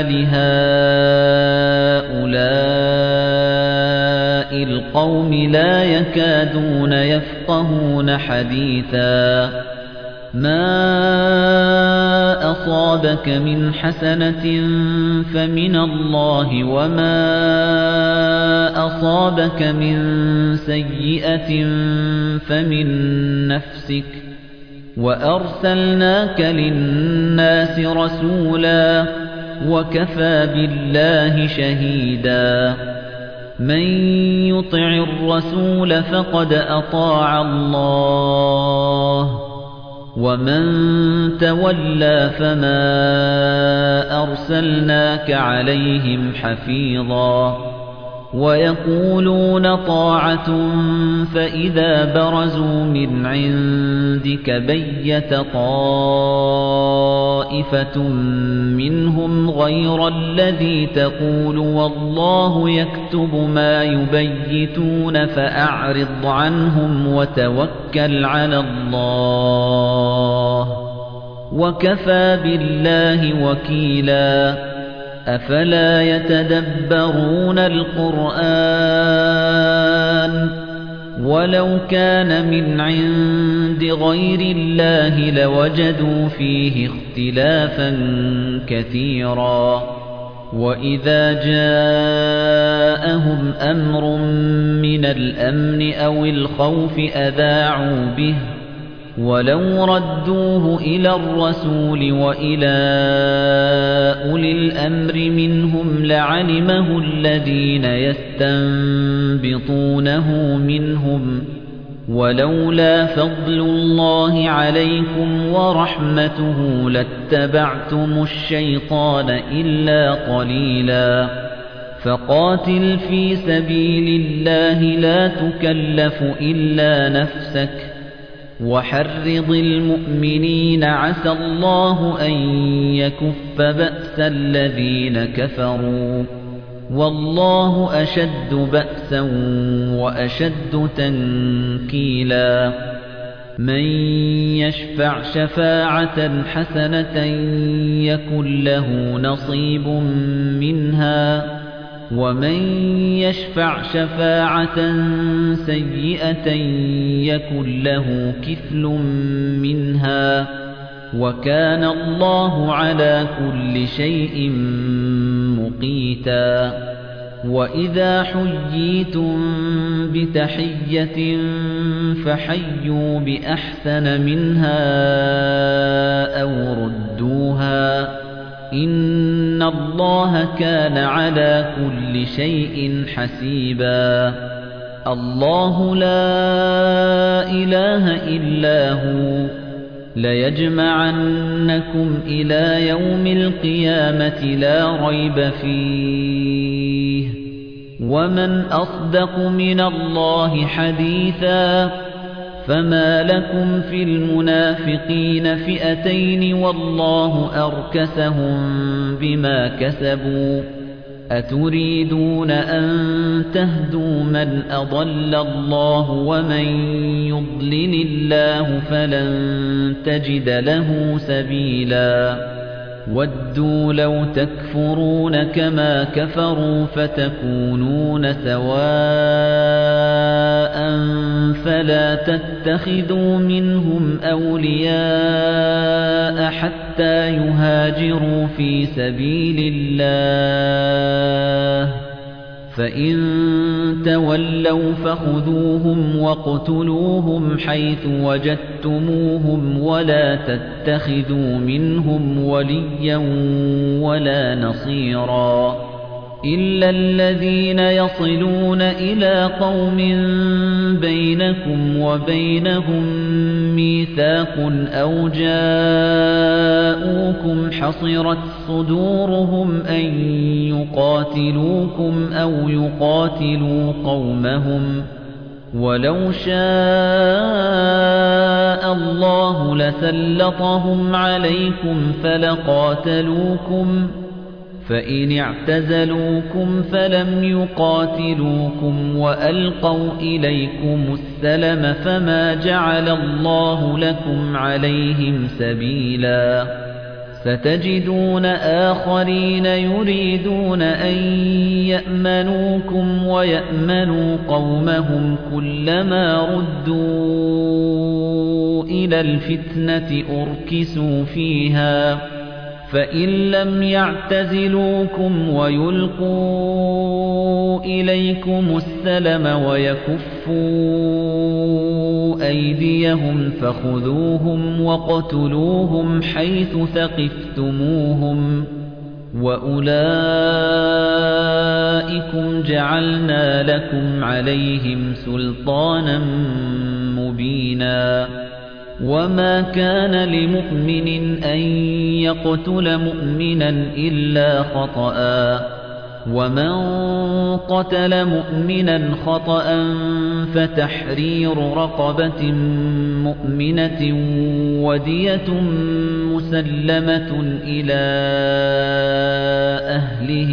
لِهَٰؤُلَاءِ الْقَوْمِ لَا يَكَادُونَ يَفْقَهُونَ حَدِيثًا مَا أَصَابَكَ مِنْ حَسَنَةٍ فَمِنَ اللَّهِ وَمَا أَصَابَكَ مِنْ سَيِّئَةٍ فَمِنْ نَفْسِكَ وَأَرْسَلْنَاكَ لِلنَّاسِ رَسُولًا وَكَفَى بِاللَّهِ شَهِيدًا مَن يُطِعِ الرَّسُولَ فَقَدْ أَطَاعَ اللَّهَ وَمَن تَوَلَّىٰ فَمَا أَرْسَلْنَاكَ عَلَيْهِمْ حَفِيظًا وَيَقُولُونَ طَاعَةٌ فَإِذَا بَرَزُوا مِنْ عِندِكَ بَيَّتَ طَائِفَةٌ مِّنْهُمْ غَيْرَ الَّذِي تَقُولُ وَاللَّهُ يَكْتُبُ مَا يُبَيِّتُونَ فَأَعْرِضْ عَنْهُمْ وَتَوَكَّلْ عَلَى اللَّهِ وَكَفَى بِاللَّهِ وَكِيلًا أَفَلَا يَتَدَبَّرُونَ الْقُرْآنَ وَلَوْ كَانَ مِنْ عِندِ غَيْرِ اللَّهِ لَوَجَدُوا فِيهِ اخْتِلَافًا كَثِيرًا وَإِذَا جَاءَهُمْ أَمْرٌ مِّنَ الْأَمْنِ أَوِ الْخَوْفِ أَذَاعُوا بِهِ وَلَوْ رَدُّوهُ إِلَى الرَّسُولِ وَإِلَى أُولِي الْأَمْرِ مِنْهُمْ لَعَلِمَهُ الَّذِينَ يَسْتَنبِطُونَهُ مِنْهُمْ وَلَوْلَا فَضْلُ اللَّهِ عَلَيْكُمْ وَرَحْمَتُهُ لَاتَّبَعْتُمُ الشَّيْطَانَ إِلَّا قَلِيلًا فَقَاتِلْ فِي سَبِيلِ اللَّهِ لَا تُكَلَّفُ إِلَّا نَفْسَكَ وَحَرِّضِ الْمُؤْمِنِينَ عَسَى اللَّهُ أَن يَكُفَّ بَأْسَ الَّذِينَ كَفَرُوا وَاللَّهُ أَشَدُّ بَأْسًا وَأَشَدُّ تَنكِيلًا مَن يَشْفَعْ شَفَاعَةً حَسَنَةً يَكُن لَّهُ نَصِيبٌ مِنْهَا وَمَن يَشْفَعْ شَفَاعَةً سَيِّئَةً يَكُن لَّهُ كِفْلٌ مِنْهَا وَكَانَ اللَّهُ عَلَى كُلِّ شَيْءٍ مُقِيتًا وَإِذَا حُيِّيتُم بِتَحِيَّةٍ فَحَيُّوا بِأَحْسَنَ مِنْهَا أَوْ رُدُّوهَا إِنَّ اللَّهَ كَانَ عَلَى كُلِّ شَيْءٍ حَسِيبًا اللَّهُ لَا إِلَٰهَ إِلَّا هُوَ لَيَجْمَعَنَّكُمْ إِلَىٰ يَوْمِ الْقِيَامَةِ لَا رَيْبَ فِيهِ وَمَنْ أَصْدَقُ مِنَ اللَّهِ حَدِيثًا فَمَا لَكُمْ فِي الْمُنَافِقِينَ فِئَتَيْنِ وَاللَّهُ أَرْكَسَهُم بِمَا كَسَبُوا أَتُرِيدُونَ أَن تَهْدُوا مَنْ أَضَلَّ اللَّهُ وَمَن يُضْلِلِ اللَّهُ فَلَن تَجِدَ لَهُ سَبِيلًا وَدُّوا لَوْ تَكْفُرُونَ كَمَا كَفَرُوا فَتَكُونُونَ سَوَاءً فَلَا تَتَّخِذُوا مِنْهُمْ أَوْلِيَاءَ حَتَّى يُهَاجِرُوا فِي سَبِيلِ اللَّهِ فَإِن تَوَلَّوْا فَخُذُوهُمْ وَاقْتُلُوهُمْ حَيْثُ وَجَدتُّمُوهُمْ وَلَا تَتَّخِذُوا مِنْهُمْ وَلِيًّا وَلَا نَصِيرًا إِلَّا الَّذِينَ يَصِلُونَ إِلَى قَوْمٍ بَيْنَكُمْ وَبَيْنَهُم مِّيثَاقٌ أَوْ جَاءُوكُمْ حَصِرَتْ صُدُورُهُمْ أَن يُقَاتِلُوكُمْ أَوْ يُقَاتِلُوا قَوْمَهُمْ وَلَوْ شَاءَ اللَّهُ لَسَلَّطَهُمْ عَلَيْكُمْ فَلَقَاتَلُوكُمْ فَإِنِ اعْتَزَلُوكُمْ فَلَمْ يُقَاتِلُوكُمْ وَأَلْقَوْا إِلَيْكُمُ السَّلَمَ فَمَا جَعَلَ اللَّهُ لَكُمْ عَلَيْهِمْ سَبِيلًا سَتَجِدُونَ آخَرِينَ يُرِيدُونَ أَن يَأْمَنُوكُمْ وَيَأْمَنُوا قَوْمَهُمْ كُلَّمَا رُدُّوا إِلَى الْفِتْنَةِ أُرْكِسُوا فِيهَا فَإِن لَّمْ يَعْتَزِلُوكُمْ وَيُلْقُوا إِلَيْكُمُ السَّلَمَ وَيَكُفُّوا أَيْدِيَهُمْ فَخُذُوهُمْ وَاقْتُلُوهُمْ حَيْثُ ثَقِفْتُمُوهُمْ وَأُولَئِكُمْ جَعَلْنَا لَكُمْ عَلَيْهِمْ سُلْطَانًا مُّبِينًا وَمَا كَانَ لِمُؤْمِنٍ أَن يَقْتُلَ مُؤْمِنًا إِلَّا خَطَأً وَمَن قَتَلَ مُؤْمِنًا خَطَأً فَتَحْرِيرُ رَقَبَةٍ مُؤْمِنَةٍ وَدِيَةٌ مُسَلَّمَةٌ إِلَى أَهْلِهِ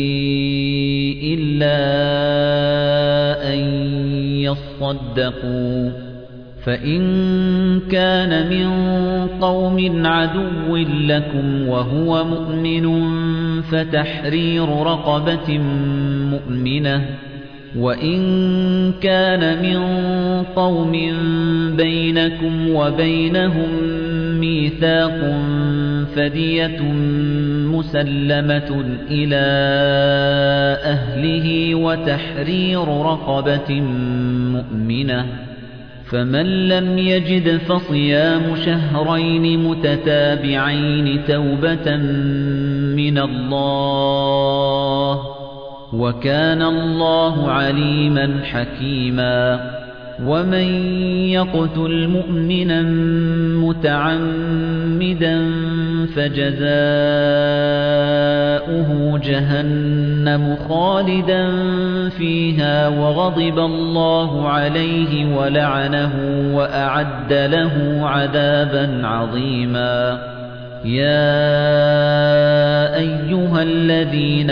إِلَّا أَن يَصَّدَّقُوا فَإِن كَانَ مِن قَوْمٍ عَدُوٍّ لَّكُمْ وَهُوَ مُؤْمِنٌ فَتَحْرِيرُ رَقَبَةٍ مُؤْمِنَةٍ وَإِن كَانَ مِن قَوْمٍ بَيْنَكُمْ وَبَيْنَهُم مِّيثَاقٌ فَدِيَةٌ مُّسَلَّمَةٌ إِلَى أَهْلِهِ وَتَحْرِيرُ رَقَبَةٍ مُؤْمِنَةٍ فَمَن لَّمْ يَجِدْ فَصِيَامُ شَهْرَيْنِ مُتَتَابِعَيْنِ تَوْبَةً مِّنَ اللَّهِ وَكَانَ اللَّهُ عَلِيمًا حَكِيمًا وَمَن يَقْتُلْ مُؤْمِنًا مُّتَعَمِّدًا فَجَزَاؤُهُ جَهَنَّمُ خَالِدًا فِيهَا وَغَضِبَ اللَّهُ عَلَيْهِ وَلَعَنَهُ وَأَعَدَّ لَهُ عَذَابًا عَظِيمًا يَا أَيُّهَا الَّذِينَ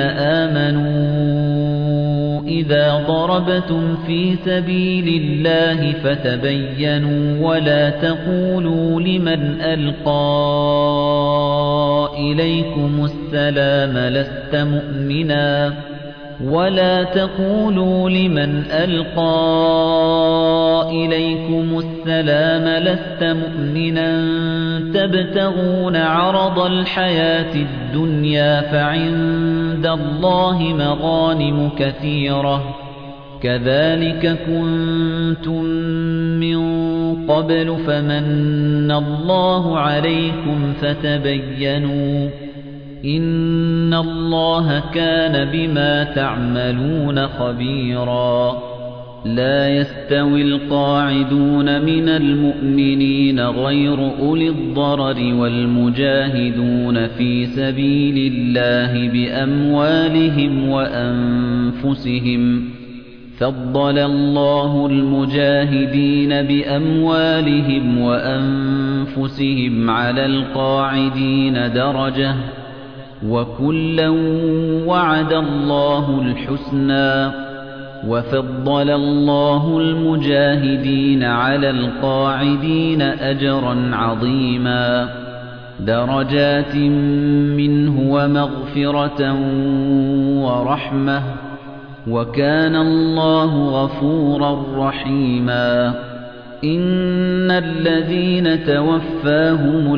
آمَنُوا إِذَا ضَرَبْتُمْ فِي سَبِيلِ اللَّهِ فَتَبَيَّنُوا وَلَا تَقُولُوا لِمَنْ أَلْقَى إِلَيْكُمُ السَّلَامَ لَسْتَ مُؤْمِنًا وَلَا تَقُولُوا لِمَنْ أَلْقَى إِلَيْكُمُ السَّلَامَ لَسْتَ مُؤْمِنًا تَبْتَغُونَ عَرَضَ الْحَيَاةِ الدُّنْيَا فَعِندَ اللَّهِ مَغَانِمُ كَثِيرَةٌ كَذَلِكَ كُنتُم مِّن قَبْلُ فَمَنَّ اللَّهُ عَلَيْكُمْ فَتَبَيَّنُوا إِنَّ اللَّهَ كَانَ بِمَا تَعْمَلُونَ خَبِيرًا لا يستوي القاعدون من المؤمنين غير أولي الضرر والمجاهدون في سبيل الله بأموالهم وأنفسهم فضل الله المجاهدين بأموالهم وأنفسهم على القاعدين درجة وكلا وعد الله الحسنى وفضل الله المجاهدين على القاعدين أجرا عظيما درجات منه ومغفرة ورحمة وكان الله غفورا رحيما إن الذين توفاهم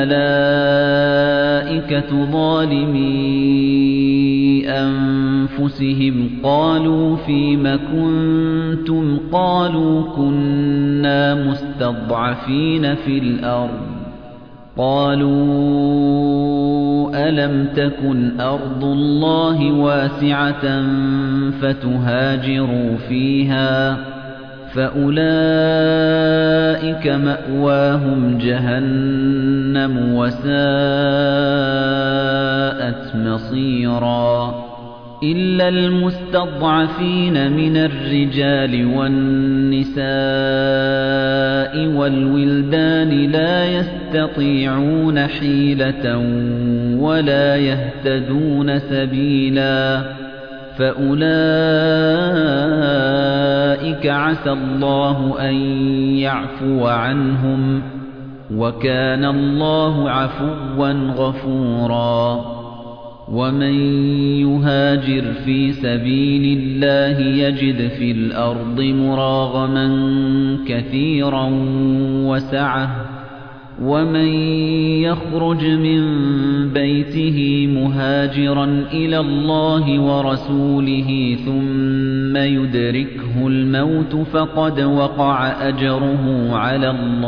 الملائكة ظالمي أنفسهم قالوا فيم كنتم قالوا كنا مستضعفين في الأرض قالوا ألم تكن أرض الله واسعة فتهاجروا فيها فأولئك مأواهم جهنم وساءت مصيرا إلا المستضعفين من الرجال والنساء والولدان لا يستطيعون حيلة ولا يهتدون سبيلا فأولئك عسى الله أن يعفو عنهم وكان الله عفوا غفورا ومن يهاجر في سبيل الله يجد في الأرض مراغما كثيرا وسعة ومن يخرج من بيته مهاجرا إلى الله ورسوله ثم يدركه الموت فقد وقع أجره على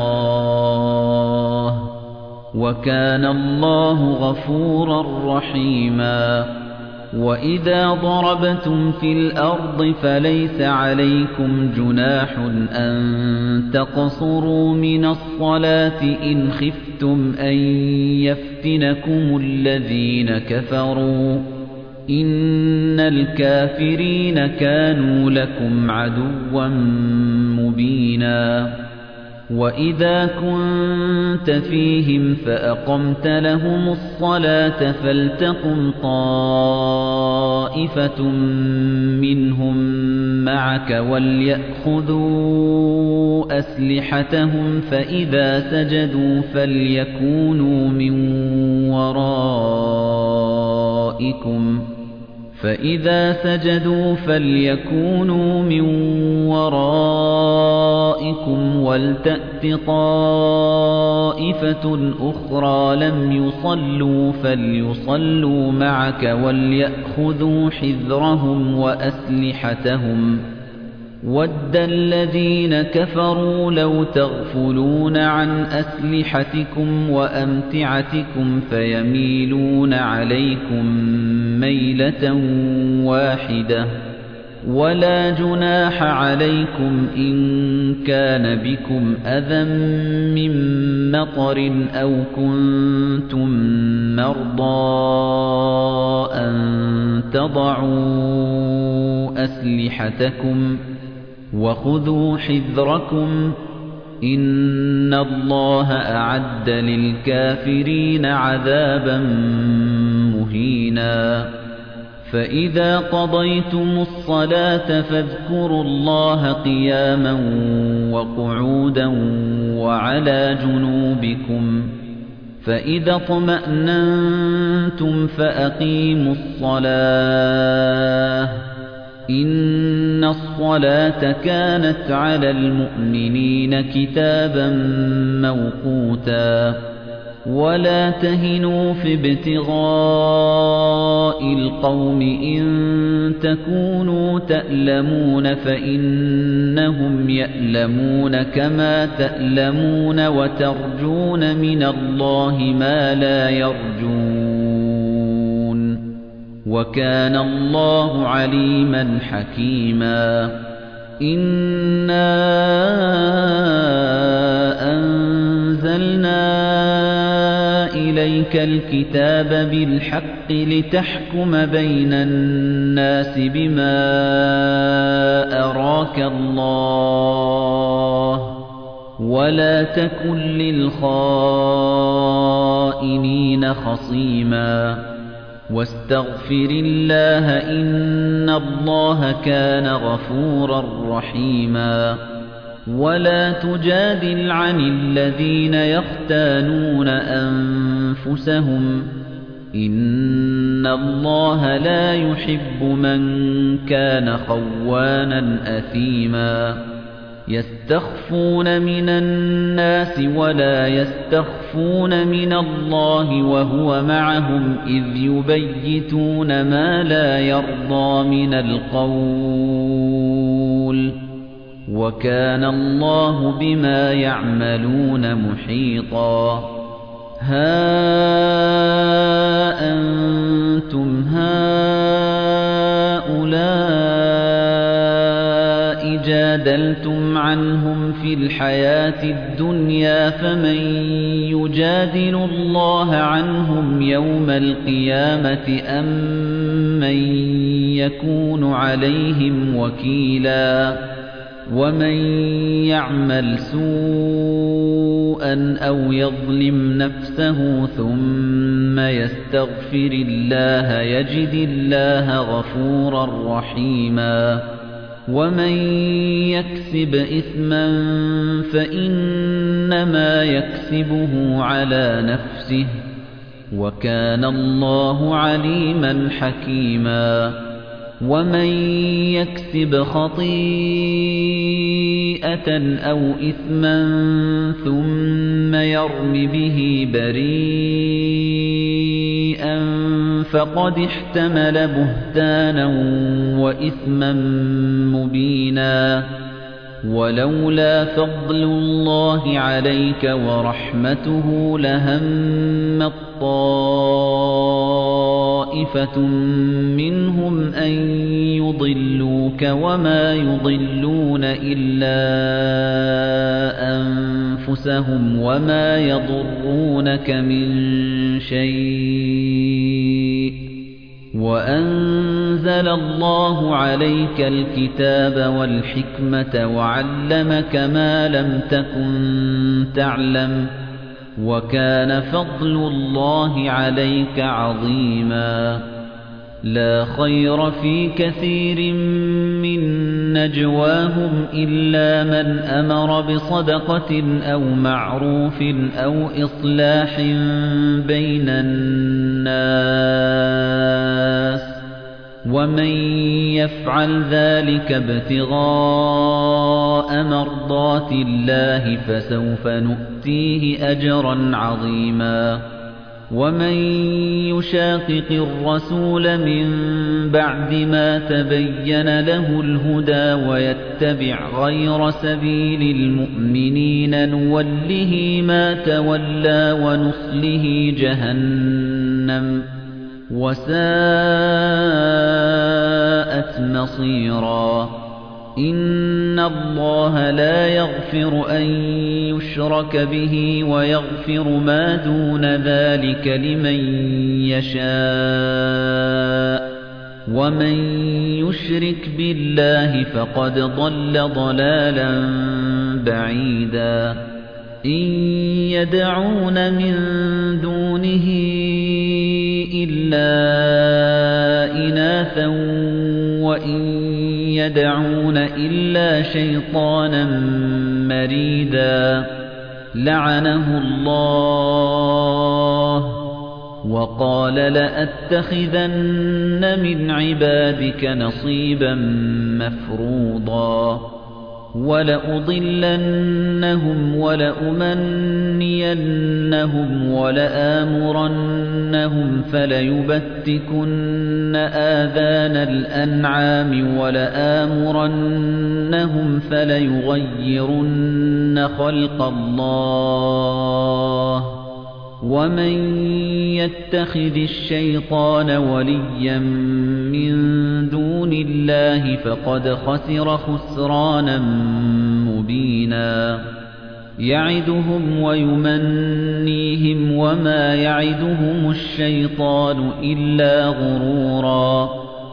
الله وكان الله غفورا رحيما وَإِذَا ضَرَبْتُمْ فِي الْأَرْضِ فَلَيْسَ عَلَيْكُمْ جُنَاحٌ أَن تَقْصُرُوا مِنَ الصَّلَاةِ إِنْ خِفْتُمْ أَن يَفْتِنَكُمُ الَّذِينَ كَفَرُوا إِنَّ الْكَافِرِينَ كَانُوا لَكُمْ عَدُوًّا مُبِينًا وَإِذَا كُنتَ فِيهِمْ فَأَقَمْتَ لَهُمُ الصَّلَاةَ فَلْتَقُمْ طَائِفَةٌ مِّنْهُمْ مَعَكَ وَلْيَأْخُذُوا أَسْلِحَتَهُمْ فَإِذَا سَجَدُوا فَلْيَكُونُوا مِنْ وَرَائِكُمْ فَإِذَا سَجَدُوا فَلْيَكُونُوا مِنْ وَرَائِكُمْ وَلْتَأْتِ طَائِفَةٌ أُخْرَى لَمْ يُصَلُّوا فَلْيُصَلُّوا مَعَكَ وَلْيَأْخُذُوا حِذْرَهُمْ وَأَسْلِحَتَهُمْ وَدَّ الَّذِينَ كَفَرُوا لَوْ تَغْفُلُونَ عَنْ أَسْلِحَتِكُمْ وَأَمْتِعَتِكُمْ فَيَمِيلُونَ عَلَيْكُمْ مَيْلَةً وَاحِدَةً وَلَا جُنَاحَ عَلَيْكُمْ إِن كَانَ بِكُمْ أَذًى مِّن مَّطَرٍ أَوْ كُنتُم مَّرْضَىٰ أَن تَضَعُوا أَسْلِحَتَكُمْ وَخُذُوا حِذْرَكُمْ إِنَّ اللَّهَ أَعَدَّ لِلْكَافِرِينَ عَذَابًا مُهِينًا فَإِذَا قَضَيْتُمُ الصَّلَاةَ فاذكروا اللَّهَ قِيَامًا وَقُعُودًا وَعَلَى جُنُوبِكُمْ فَإِذَا اطْمَأْنَنتُمْ فَأَقِيمُوا الصَّلَاةَ إِنَّ الصَّلَاةَ كَانَتْ عَلَى الْمُؤْمِنِينَ كِتَابًا مَّوْقُوتًا وَلَا تَهِنُوا فِي ابْتِغَاءِ الْقَوْمِ إِن تَكُونُوا تَأْلَمُونَ فَإِنَّهُمْ يَأْلَمُونَ كَمَا تَأْلَمُونَ وَتَرْجُونَ مِنَ اللَّهِ مَا لَا يَرْجُونَ وَكَانَ اللَّهُ عَلِيمًا حَكِيمًا إِنَّا أَنزَلْنَا إِلَيْكَ الْكِتَابَ بِالْحَقِّ لِتَحْكُمَ بَيْنَ النَّاسِ بِمَا أَرَاكَ اللَّهُ وَلَا تَكُن لِّلْخَائِنِينَ خَصِيمًا وَاسْتَغْفِرِ اللَّهَ إِنَّ اللَّهَ كَانَ غَفُورًا رَّحِيمًا وَلَا تُجَادِلْ عَنِ الَّذِينَ يَخْتَانُونَ أَنفُسَهُمْ إِنَّ اللَّهَ لَا يُحِبُّ مَن كَانَ خَوَّانًا أَثِيمًا يَسْتَخْفُونَ مِنَ النَّاسِ وَلَا يَسْتَخْفُونَ مِنَ اللَّهِ وَهُوَ مَعَهُمْ إِذْ يُبَيِّتُونَ مَا لَا يَرْضَىٰ مِنَ الْقَوْلِ وَكَانَ اللَّهُ بِمَا يَعْمَلُونَ مُحِيطًا هَا أَنتُمْ هَؤُلَاءِ جَادَلْتُمْ عَنْهُمْ فِي الْحَيَاةِ الدُّنْيَا فَمَن يُجَادِلُ اللَّهَ عَنْهُمْ يَوْمَ الْقِيَامَةِ أَم مَّن يَكُونُ عَلَيْهِمْ وَكِيلًا وَمَن يَعْمَلْ سُوءًا أَوْ يَظْلِمْ نَفْسَهُ ثُمَّ يَسْتَغْفِرِ اللَّهَ يَجِدِ اللَّهَ غَفُورًا رَّحِيمًا وَمَن يَكْسِبْ إِثْمًا فَإِنَّمَا يَكْسِبُهُ عَلَى نَفْسِهِ وَكَانَ اللَّهُ عَلِيمًا حَكِيمًا وَمَن يَكْسِبْ خَطِيئَةً أَوْ إِثْمًا ثُمَّ يَرْمِ بِهِ بَرِيئًا فَقَدِ احْتَمَلَ بُهْتَانًا وَإِثْمًا مُّبِينًا وَلَوْلَا فَضْلُ اللَّهِ عَلَيْكَ وَرَحْمَتُهُ لَهَمَّت طَّائِفَةٌ مِّنْهُمْ أَن يُضِلُّوكَ وَمَا يُضِلُّونَ إِلَّا أَنفُسَهُمْ وَمَا يَضُرُّونَكَ مِن شَيْءٍ وَأَنزَلَ اللَّهُ عَلَيْكَ الْكِتَابَ وَالْحِكْمَةَ وَعَلَّمَكَ مَا لَمْ تَكُن تَعْلَمُ وَكَانَ فَضْلُ اللَّهِ عَلَيْكَ عَظِيمًا لَا خَيْرَ فِي كَثِيرٍ مِّن نَّجْوَاهُمْ إِلَّا مَنْ أَمَرَ بِصَدَقَةٍ أَوْ مَعْرُوفٍ أَوْ إِصْلَاحٍ بَيْنَ النَّاسِ وَمَن يَفْعَلْ ذَلِكَ ابْتِغَاءَ مَرْضَاتِ اللَّهِ فَسَوْفَ نُؤْتِيهِ أَجْرًا عَظِيمًا وَمَن يُشَاقِقِ الرَّسُولَ مِن بَعْدِ مَا تَبَيَّنَ لَهُ الْهُدَى وَيَتَّبِعْ غَيْرَ سَبِيلِ الْمُؤْمِنِينَ نُوَلِّهِ مَا تَوَلَّىٰ وَنُصْلِهِ جَهَنَّمَ وَسَاءَتْ مَصِيرًا إِنَّ اللَّهَ لَا يَغْفِرُ أَن يُشْرَكَ بِهِ وَيَغْفِرُ مَا دُونَ ذَلِكَ لِمَن يَشَاءُ ومن يشرك بالله فقد ضل ضلالا بعيدا إن يدعون من دونه إلا إناثا وإن يدعون إلا شيطانا مريدا لعنه الله وقال لأتخذن من عبادك نصيبا مفروضا ولأضلنهم ولأمنينهم ولآمرنهم فليبتكن آذان الأنعام ولآمرنهم فليغيرن خلق الله ومن يتخذ الشيطان وليا من دون الله فقد خسر خسرانا مبينا يعدهم ويمنيهم وما يعدهم الشيطان إلا غرورا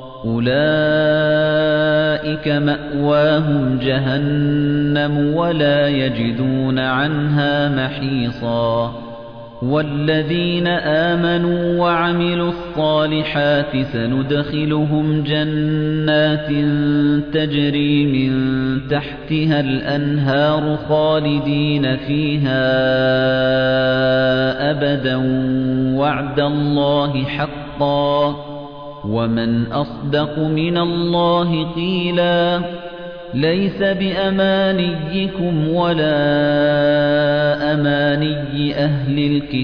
أولئك مأواهم جهنم ولا يجدون عنها محيصا والذين آمنوا وعملوا الصالحات سندخلهم جنات تجري من تحتها الأنهار خالدين فيها أبدا وعد الله حقا ومن أصدق من الله قيلا ليس بأمانيكم ولا أماني أهل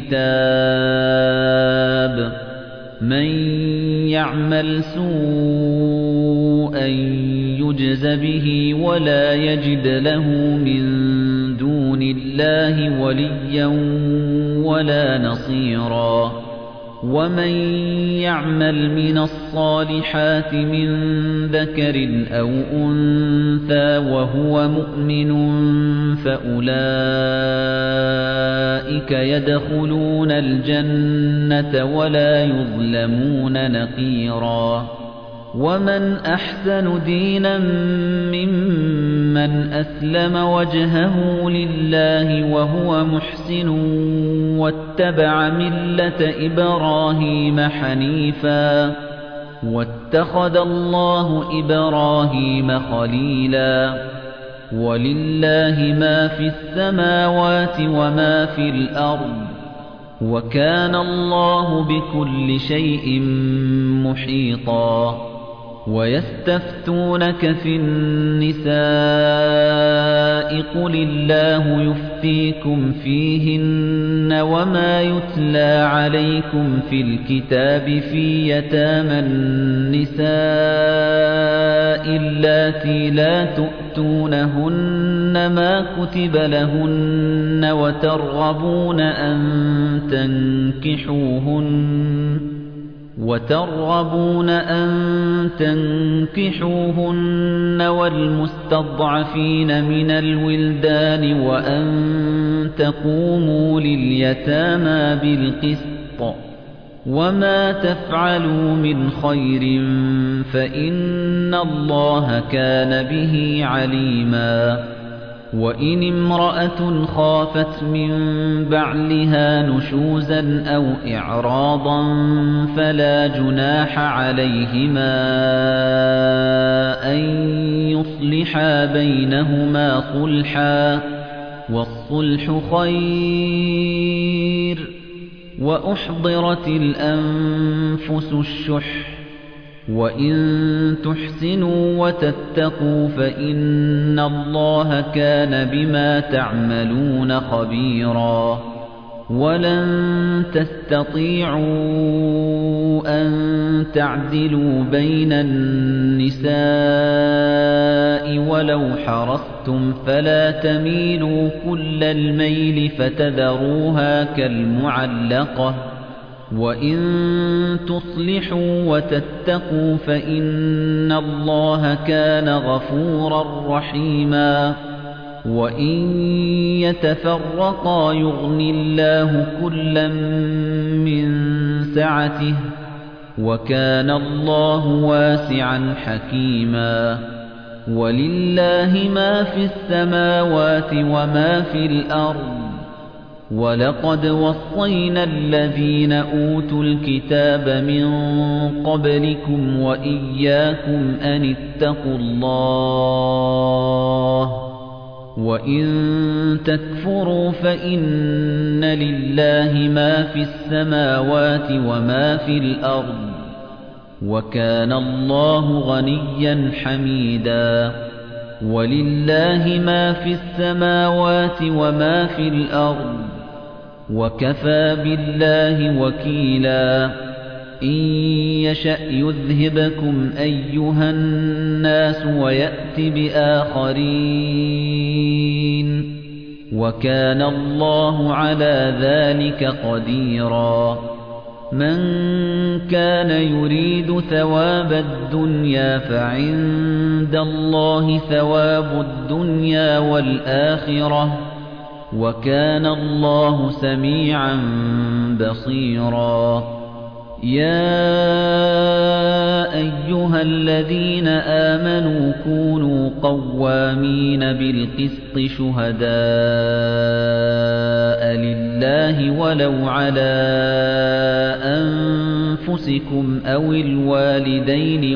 الكتاب من يعمل سوءا يجز به ولا يجد له من دون الله وليا ولا نصيرا ومن يعمل من الصالحات من ذكر أو أنثى وهو مؤمن فأولئك يدخلون الجنة ولا يظلمون نقيرا ومن أحسن دينا ممن أسلم وجهه لله وهو محسن واتبع ملة إبراهيم حنيفا واتخذ الله إبراهيم خليلا ولله ما في السماوات وما في الأرض وكان الله بكل شيء محيطا ويستفتونك في النساء قل الله يفتيكم فيهن وما يتلى عليكم في الكتاب في يتامى النساء اللاتي لا تؤتونهن ما كتب لهن وترغبون أن تنكحوهن وترغبون أن تنكحوهن والمستضعفين من الولدان وأن تقوموا لليتامى بالقسط وما تفعلوا من خير فإن الله كان به عليما وإن امرأة خافت من بعلها نشوزا أو إعراضا فلا جناح عليهما أن يصلحا بينهما صلحا والصلح خير وأحضرت الأنفس الشح وَإِن تُحْسِنُوا وَتَتَّقُوا فَإِنَّ اللَّهَ كَانَ بِمَا تَعْمَلُونَ خَبِيرًا وَلَن تَسْتَطِيعُوا أَن تَعْدِلُوا بَيْنَ النِّسَاءِ وَلَوْ حَرَصْتُمْ فَلَا تَمِيلُوا كُلَّ الْمَيْلِ فَتَذَرُوهَا كَالْمُعَلَّقَةِ وَإِن تُصْلِحُوا وَتَتَّقُوا فَإِنَّ اللَّهَ كَانَ غَفُورًا رَّحِيمًا وَإِن يَتَفَرَّقَا يُغْنِ اللَّهُ كُلًّا مِّن سَعَتِهِ وَكَانَ اللَّهُ وَاسِعًا حَكِيمًا وَلِلَّهِ مَا فِي السَّمَاوَاتِ وَمَا فِي الْأَرْضِ وَلَقَدْ وَصَّيْنَا الَّذِينَ أُوتُوا الْكِتَابَ مِنْ قَبْلِكُمْ وَإِيَّاكُمْ أَنِ اتَّقُوا اللَّهَ وَإِن تَكْفُرُوا فَإِنَّ لِلَّهِ مَا فِي السَّمَاوَاتِ وَمَا في الْأَرْضِ وَكَانَ اللَّهُ غَنِيًّا حَمِيدًا وَلِلَّهِ مَا فِي السَّمَاوَاتِ وَمَا في الْأَرْضِ وَكَفَى بِاللَّهِ وَكِيلًا إِن يَشَأْ يُذْهِبْكُمْ أَيُّهَا النَّاسُ وَيَأْتِ بِآخَرِينَ وَكَانَ اللَّهُ عَلَى ذَلِكَ قَدِيرًا مَنْ كَانَ يُرِيدُ ثَوَابَ الدُّنْيَا فَعِندَ اللَّهِ ثَوَابُ الدُّنْيَا وَالْآخِرَةِ وَكَانَ اللَّهُ سَمِيعًا بَصِيرًا يَا أَيُّهَا الَّذِينَ آمَنُوا كُونُوا قَوَّامِينَ بِالْقِسْطِ شُهَدَاءَ لِلَّهِ وَلَوْ عَلَى أَنفُسِكُمْ أَوِ الْوَالِدَيْنِ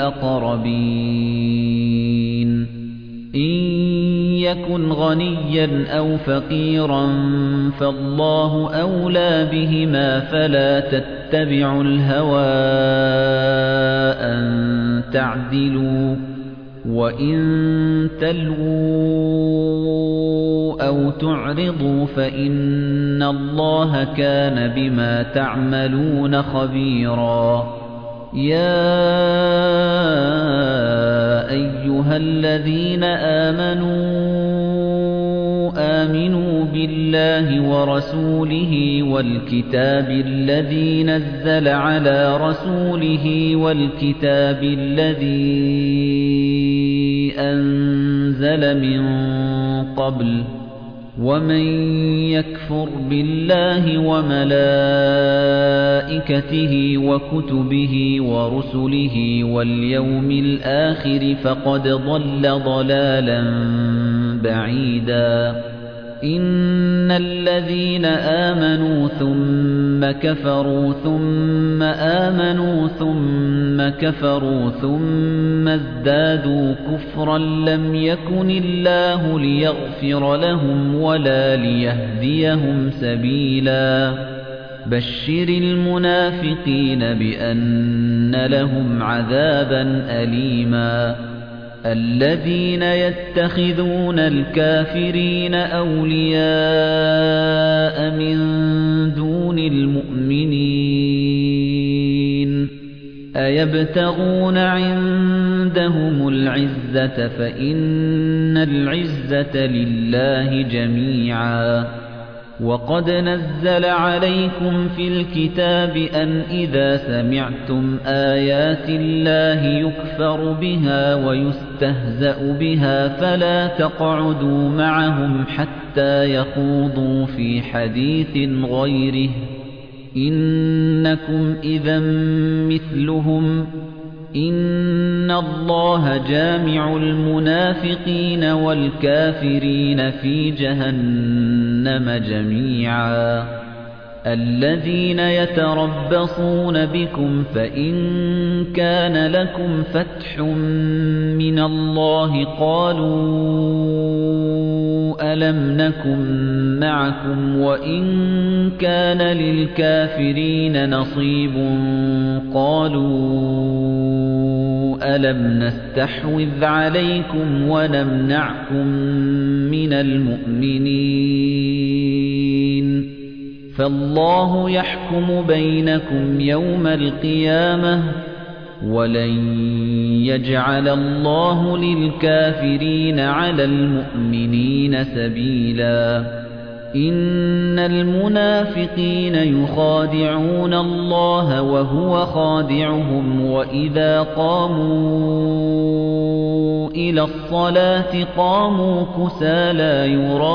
وَالْأَقْرَبِينَ إِن يَكُنْ غَنِيًّا أَوْ فَقِيرًا فَاللَّهُ أَوْلَى بِهِمَا فَلَا تَتَّبِعُوا الْهَوَىٰ أَن تَعْدِلُوا وَإِن تَلْوُوا أَوْ تُعْرِضُوا فَإِنَّ اللَّهَ كَانَ بِمَا تَعْمَلُونَ خَبِيرًا يَا أَيُّهَا الَّذِينَ آمَنُوا آمِنُوا بِاللَّهِ وَرَسُولِهِ وَالْكِتَابِ الَّذِي نَزَّلَ عَلَى رَسُولِهِ وَالْكِتَابِ الَّذِي أَنزَلَ مِن قَبْلُ وَمَن يَكْفُرْ بِاللَّهِ وَمَلَائِكَتِهِ وَكُتُبِهِ وَرُسُلِهِ وَالْيَوْمِ الْآخِرِ فَقَدْ ضَلَّ ضَلَالًا بَعِيدًا إِنَّ الَّذِينَ آمَنُوا ثُمَّ كَفَرُوا ثُمَّ آمَنُوا ثُمَّ كَفَرُوا ثُمَّ ازْدَادُوا كُفْرًا لَّمْ يَكُنِ اللَّهُ لِيَغْفِرَ لَهُمْ وَلَا لِيَهْدِيَهُمْ سَبِيلًا بَشِّرِ الْمُنَافِقِينَ بِأَنَّ لَهُمْ عَذَابًا أَلِيمًا الَّذِينَ يَتَّخِذُونَ الْكَافِرِينَ أَوْلِيَاءَ مِن دُونِ الْمُؤْمِنِينَ أَيَبْتَغُونَ عِندَهُمُ الْعِزَّةَ فَإِنَّ الْعِزَّةَ لِلَّهِ جَمِيعًا وَقَدْ نَزَّلَ عَلَيْكُمْ فِي الْكِتَابِ أَنْ إِذَا سَمِعْتُمْ آيَاتِ اللَّهِ يُكْفَرُ بِهَا وَيُسْتَهْزَأُ بِهَا فَلَا تَقْعُدُوا مَعَهُمْ حَتَّى يَخُوضُوا فِي حَدِيثٍ غَيْرِهِ إِنَّكُمْ إِذًا مِثْلُهُمْ إِنَّ اللَّهَ جَامِعُ الْمُنَافِقِينَ وَالْكَافِرِينَ فِي جَهَنَّمَ جَمِيعًا الَّذِينَ يَتَرَبَّصُونَ بِكُمْ فَإِن كَانَ لَكُمْ فَتْحٌ مِّنَ اللَّهِ قَالُوا أَلَمْ نَكُن مَّعَكُمْ وَإِن كَانَ لِلْكَافِرِينَ نَصِيبٌ قَالُوا أَلَمْ نَسْتَحْوِذْ عَلَيْكُمْ وَنَمْنَعْكُم مِّنَ الْمُؤْمِنِينَ فَاللَّهُ يَحْكُمُ بَيْنَكُمْ يَوْمَ الْقِيَامَةِ وَلَن يَجْعَلَ اللَّهُ لِلْكَافِرِينَ عَلَى الْمُؤْمِنِينَ سَبِيلًا إِنَّ الْمُنَافِقِينَ يُخَادِعُونَ اللَّهَ وَهُوَ خَادِعُهُمْ وَإِذَا قَامُوا إِلَى الصَّلَاةِ قَامُوا كُسَالَىٰ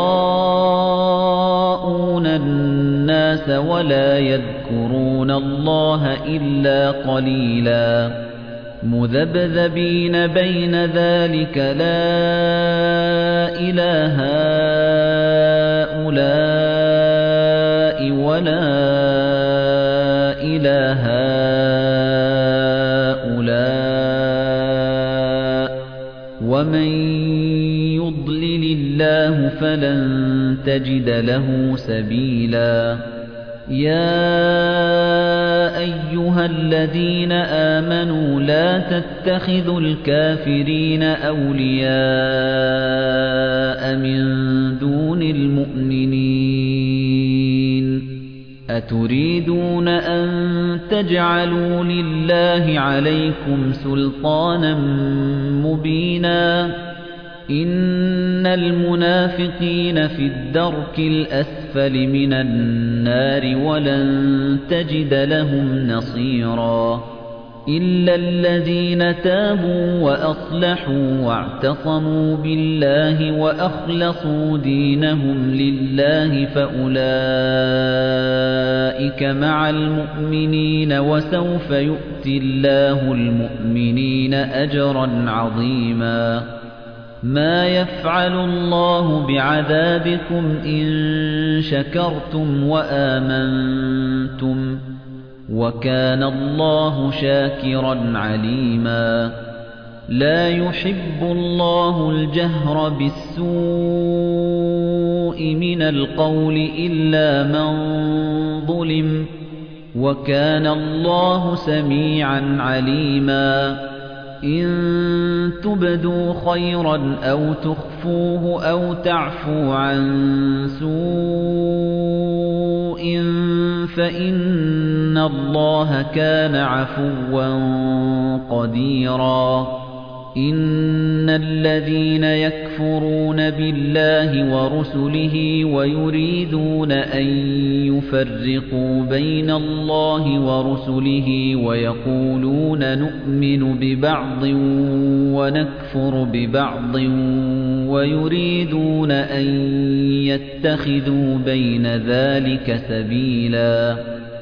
يُرَاءُونَ النَّاسَ وَلَا يَذْكُرُونَ اللَّهَ إِلَّا قَلِيلًا مُذَبْذَبِينَ بَيْنَ ذَلِكَ لَا إِلَىٰ هَٰؤُلَاءِ وَلَا إِلَىٰ هَٰؤُلَاءِ ۚ وَمَن يُضْلِلِ اللَّهُ فَلَن تَجِدَ لَهُ سَبِيلًا يَا أَيُّهَا الَّذِينَ آمَنُوا لَا تَتَّخِذُوا الْكَافِرِينَ أَوْلِيَاءَ مِن دُونِ الْمُؤْمِنِينَ أَتُرِيدُونَ أَن تَجْعَلُوا لِلَّهِ عَلَيْكُمْ سُلْطَانًا مُّبِينًا إِنَّ الْمُنَافِقِينَ فِي الدَّرْكِ الْأَسْفَلِ مِنَ النَّارِ وَلَن تَجِدَ لَهُمْ نَصِيرًا إِلَّا الَّذِينَ تَابُوا وَأَصْلَحُوا وَاعْتَصَمُوا بِاللَّهِ وَأَخْلَصُوا دِينَهُمْ لِلَّهِ فَأُولَئِكَ مَعَ الْمُؤْمِنِينَ وَسَوْفَ يُؤْتِ اللَّهُ الْمُؤْمِنِينَ أَجْرًا عَظِيمًا مَا يَفْعَلُ اللَّهُ بِعَذَابِكُمْ إِن شَكَرْتُمْ وَآمَنتُمْ وَكَانَ اللَّهُ شَاكِرًا عَلِيمًا لَا يُحِبُّ اللَّهُ الْجَهْرَ بِالسُّوءِ مِنَ الْقَوْلِ إِلَّا مَن ظُلِمَ وَكَانَ اللَّهُ سَمِيعًا عَلِيمًا إِن تُبْدُوا خَيْرًا أَوْ تُخْفُوهُ أَوْ تَعْفُوا عَن سُوءٍ فَإِنَّ اللَّهَ كَانَ عَفُوًّا قَدِيرًا إِنَّ الَّذِينَ يَكْفُرُونَ بِاللَّهِ وَرُسُلِهِ وَيُرِيدُونَ أَن يُفَرِّقُوا بَيْنَ اللَّهِ وَرُسُلِهِ وَيَقُولُونَ نُؤْمِنُ بِبَعْضٍ وَنَكْفُرُ بِبَعْضٍ وَيُرِيدُونَ أَن يَتَّخِذُوا بَيْنَ ذَلِكَ سَبِيلًا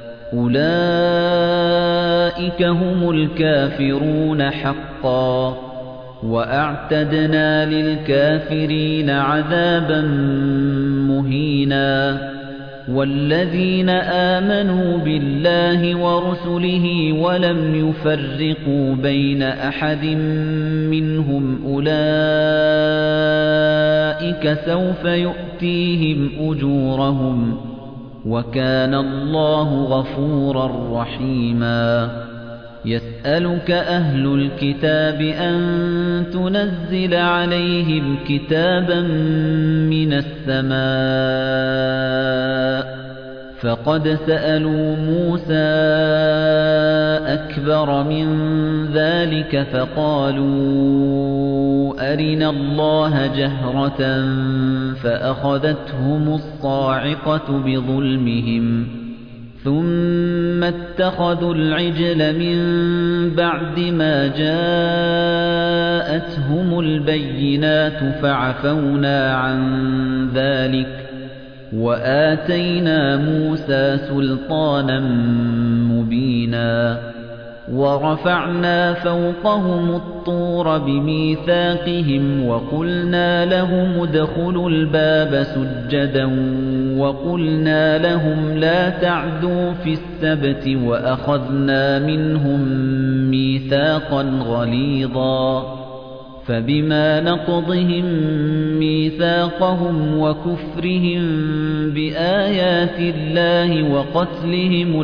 أُولَئِكَ هُمُ الْكَافِرُونَ حَقًّا وَأَعْتَدْنَا لِلْكَافِرِينَ عَذَابًا مُهِينًا وَالَّذِينَ آمَنُوا بِاللَّهِ وَرُسُلِهِ وَلَمْ يُفَرِّقُوا بَيْنَ أَحَدٍ مِّنْهُمْ أُولَئِكَ سَوْفَ يُؤْتِيهِمْ أُجُورَهُمْ وَكَانَ اللَّهُ غَفُورًا رَّحِيمًا يَسْأَلُكَ أَهْلُ الْكِتَابِ أَن تُنَزِّلَ عَلَيْهِمْ كِتَابًا مِّنَ السَّمَاءِ فَقَدْ سَأَلُوا مُوسَىٰ أَكْبَرَ مِن ذَلِكَ فَقَالُوا أَرِنَا اللَّهَ جَهْرَةً فَأَخَذَتْهُمُ الصَّاعِقَةُ بِظُلْمِهِمْ ثُمَّ اتَّخَذُوا الْعِجْلَ مِن بَعْدِ مَا جَاءَتْهُمُ الْبَيِّنَاتُ فَعَفَوْنَا عَن ذَلِكَ وَآتَيْنَا مُوسَىٰ سُلْطَانًا مُّبِينًا وَرَفَعْنَا فَوْقَهُمُ الطُّورَ بِمِيثَاقِهِمْ وَقُلْنَا لَهُمُ ادْخُلُوا الْبَابَ سُجَّدًا وَقُلْنَا لَهُمْ لَا تَعْدُوا فِي السَّبْتِ وَأَخَذْنَا مِنْهُم مِّيثَاقًا غَلِيظًا فَبِمَا نَقْضِهِم مِّيثَاقَهُمْ وَكُفْرِهِم بِآيَاتِ اللَّهِ وَقَتْلِهِمُ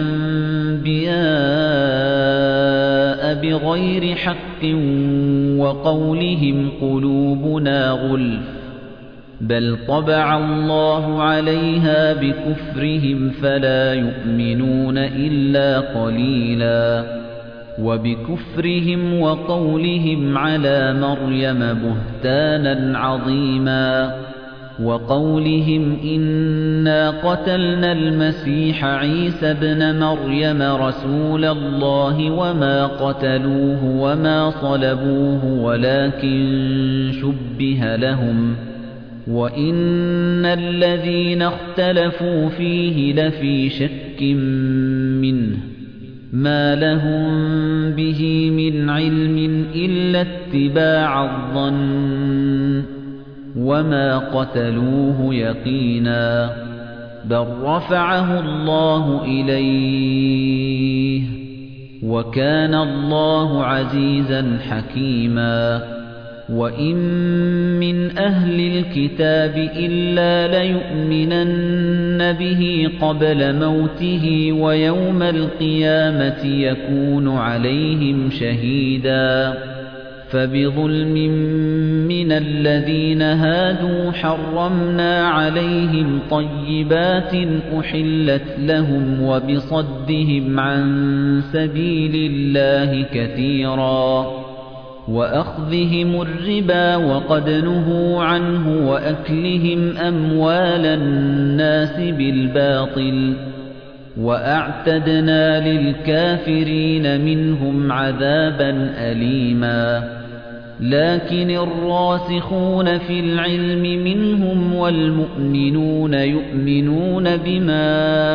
الْأَنبِيَاءَ بِغَيْرِ حَقٍّ وَقَوْلِهِمْ قُلُوبُنَا غُلْفٌ بَلْ طَبَعَ اللَّهُ عَلَيْهَا بِكُفْرِهِمْ فَلَا يُؤْمِنُونَ إِلَّا قَلِيلًا وَبِكُفْرِهِمْ وَقَوْلِهِمْ عَلَى مَرْيَمَ بُهْتَانًا عَظِيمًا وقولهم إنا قتلنا المسيح عيسى ابن مريم رسول الله وما قتلوه وما صلبوه ولكن شبه لهم وإن الذين اختلفوا فيه لفي شك منه ما لهم به من علم إلا اتباع الظن وما قتلوه يقينا بل رفعه الله إليه وكان الله عزيزا حكيما وإن من أهل الكتاب إلا ليؤمنن به قبل موته ويوم القيامة يكون عليهم شهيدا فبظلم من الذين هادوا حرمنا عليهم طيبات أحلت لهم وبصدهم عن سبيل الله كثيرا وأخذهم الربا وقد نهوا عنه وأكلهم أموال الناس بالباطل وأعتدنا للكافرين منهم عذابا أليما لكن الراسخون في العلم منهم والمؤمنون يؤمنون بما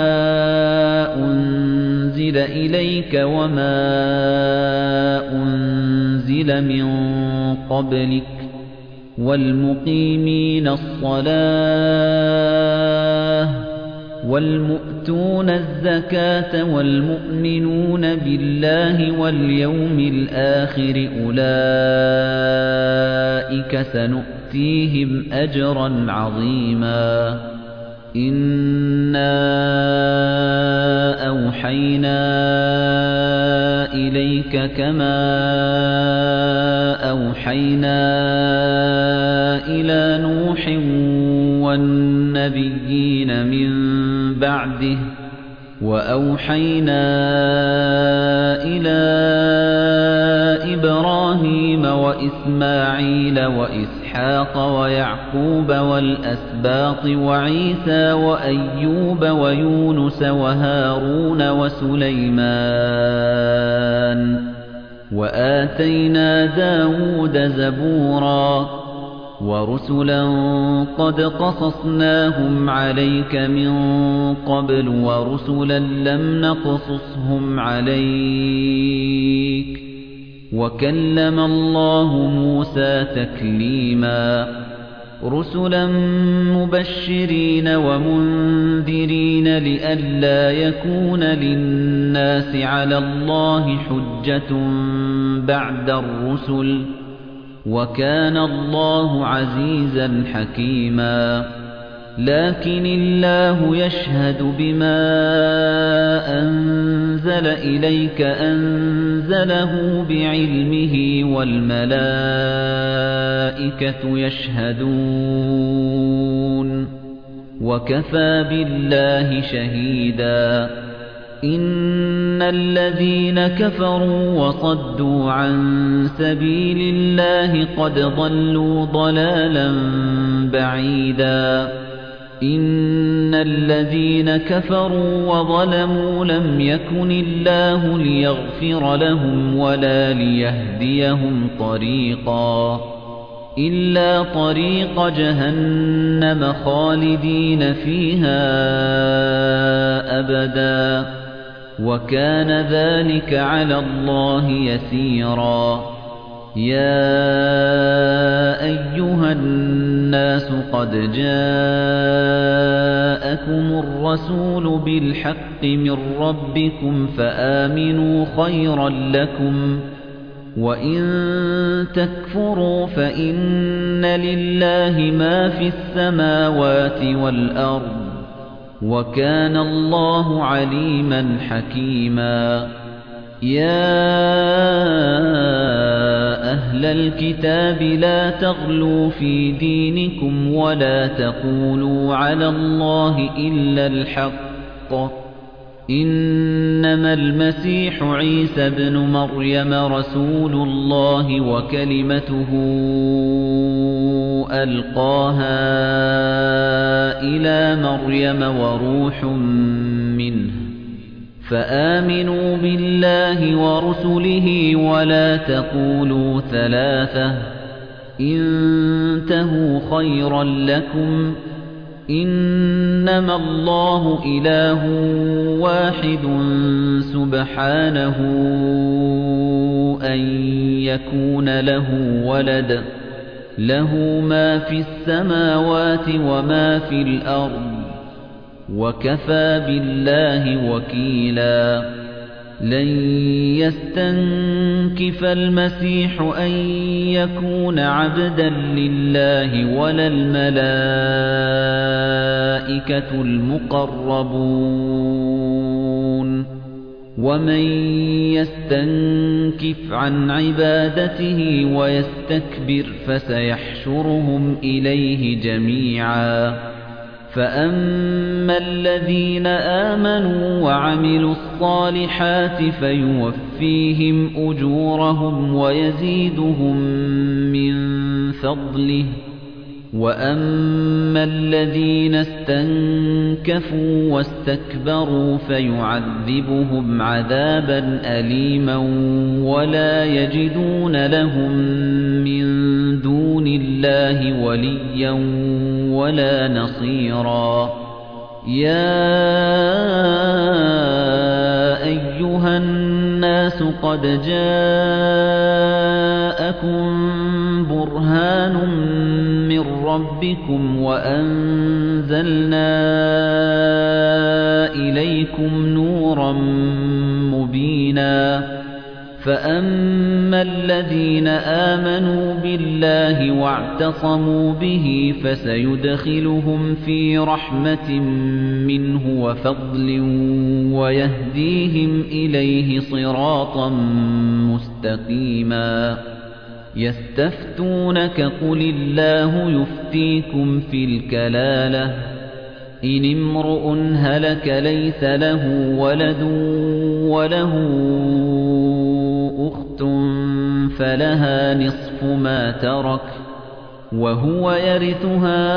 أنزل إليك وما أنزل من قبلك والمقيمين الصلاة والمؤتون الزكاة والمؤمنون بالله واليوم الآخر أولئك سنؤتيهم أجرا عظيما إنا أوحينا إليك كما أوحينا إلى نوح والنبيين من بعده وأوحينا إلى إبراهيم وإسماعيل وإسحاق ويعقوب والأسباط وعيسى وأيوب ويونس وهارون وسليمان وآتينا داود زبورا ورسلا قد قصصناهم عليك من قبل ورسلا لم نقصصهم عليك وكلم الله موسى تكليما رسلا مبشرين ومنذرين لئلا يكون للناس على الله حجة بعد الرسل وكان الله عزيزا حكيما لكن الله يشهد بما أنزل إليك أنزله بعلمه والملائكة يشهدون وكفى بالله شهيدا إن الذين كفروا وصدوا عن سبيل الله قد ضلوا ضلالا بعيدا إن الذين كفروا وظلموا لم يكن الله ليغفر لهم ولا ليهديهم طريقا إلا طريق جهنم خالدين فيها أبدا وكان ذلك على الله يسيرا يا أيها الناس قد جاءكم الرسول بالحق من ربكم فآمنوا خيرا لكم وإن تكفروا فإن لله ما في السماوات والأرض وكان الله عليما حكيما يا أهل الكتاب لا تغلوا في دينكم ولا تقولوا على الله إلا الحق إنما المسيح عيسى ابن مريم رسول الله وكلمته ألقاها إلى مريم وروح منه فآمنوا بالله ورسله ولا تقولوا ثلاثة انتهوا خيرا لكم إنما الله إله واحد سبحانه أن يكون له ولد له ما في السماوات وما في الأرض وكفى بالله وكيلا لن يستنكف المسيح أن يكون عبدا لله ولا الملائكة المقربون ومن يستنكف عن عبادته ويستكبر فسيحشرهم إليه جميعا فأما الذين آمنوا وعملوا الصالحات فيوفيهم أجورهم ويزيدهم من فضله وأما الذين استنكفوا واستكبروا فيعذبهم عذابا أليما ولا يجدون لهم من دون الله وليا ولا نصيرا يا أيها الناس قد جاءكم برهان من ربكم وأنزلنا إليكم نورا مبينا فأما الذين آمنوا بالله واعتصموا به فسيدخلهم في رحمة منه وفضل ويهديهم إليه صراطا مستقيما يستفتونك قل الله يفتيكم في الكلالة إن امرؤ هلك ليس له ولد وله أخت فلها نصف ما ترك وهو يرثها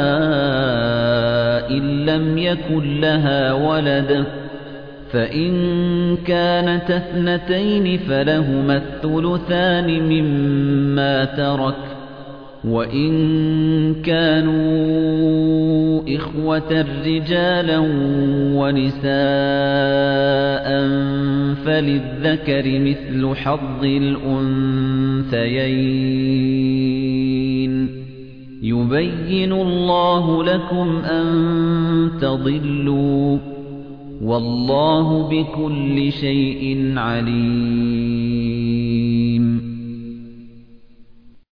إن لم يكن لها ولد فإن كانت اثنتين فلهما الثلثان مما ترك وإن كانوا إخوة رجالا ونساء فللذكر مثل حظ الأنثيين يبين الله لكم أن تضلوا والله بكل شيء عليم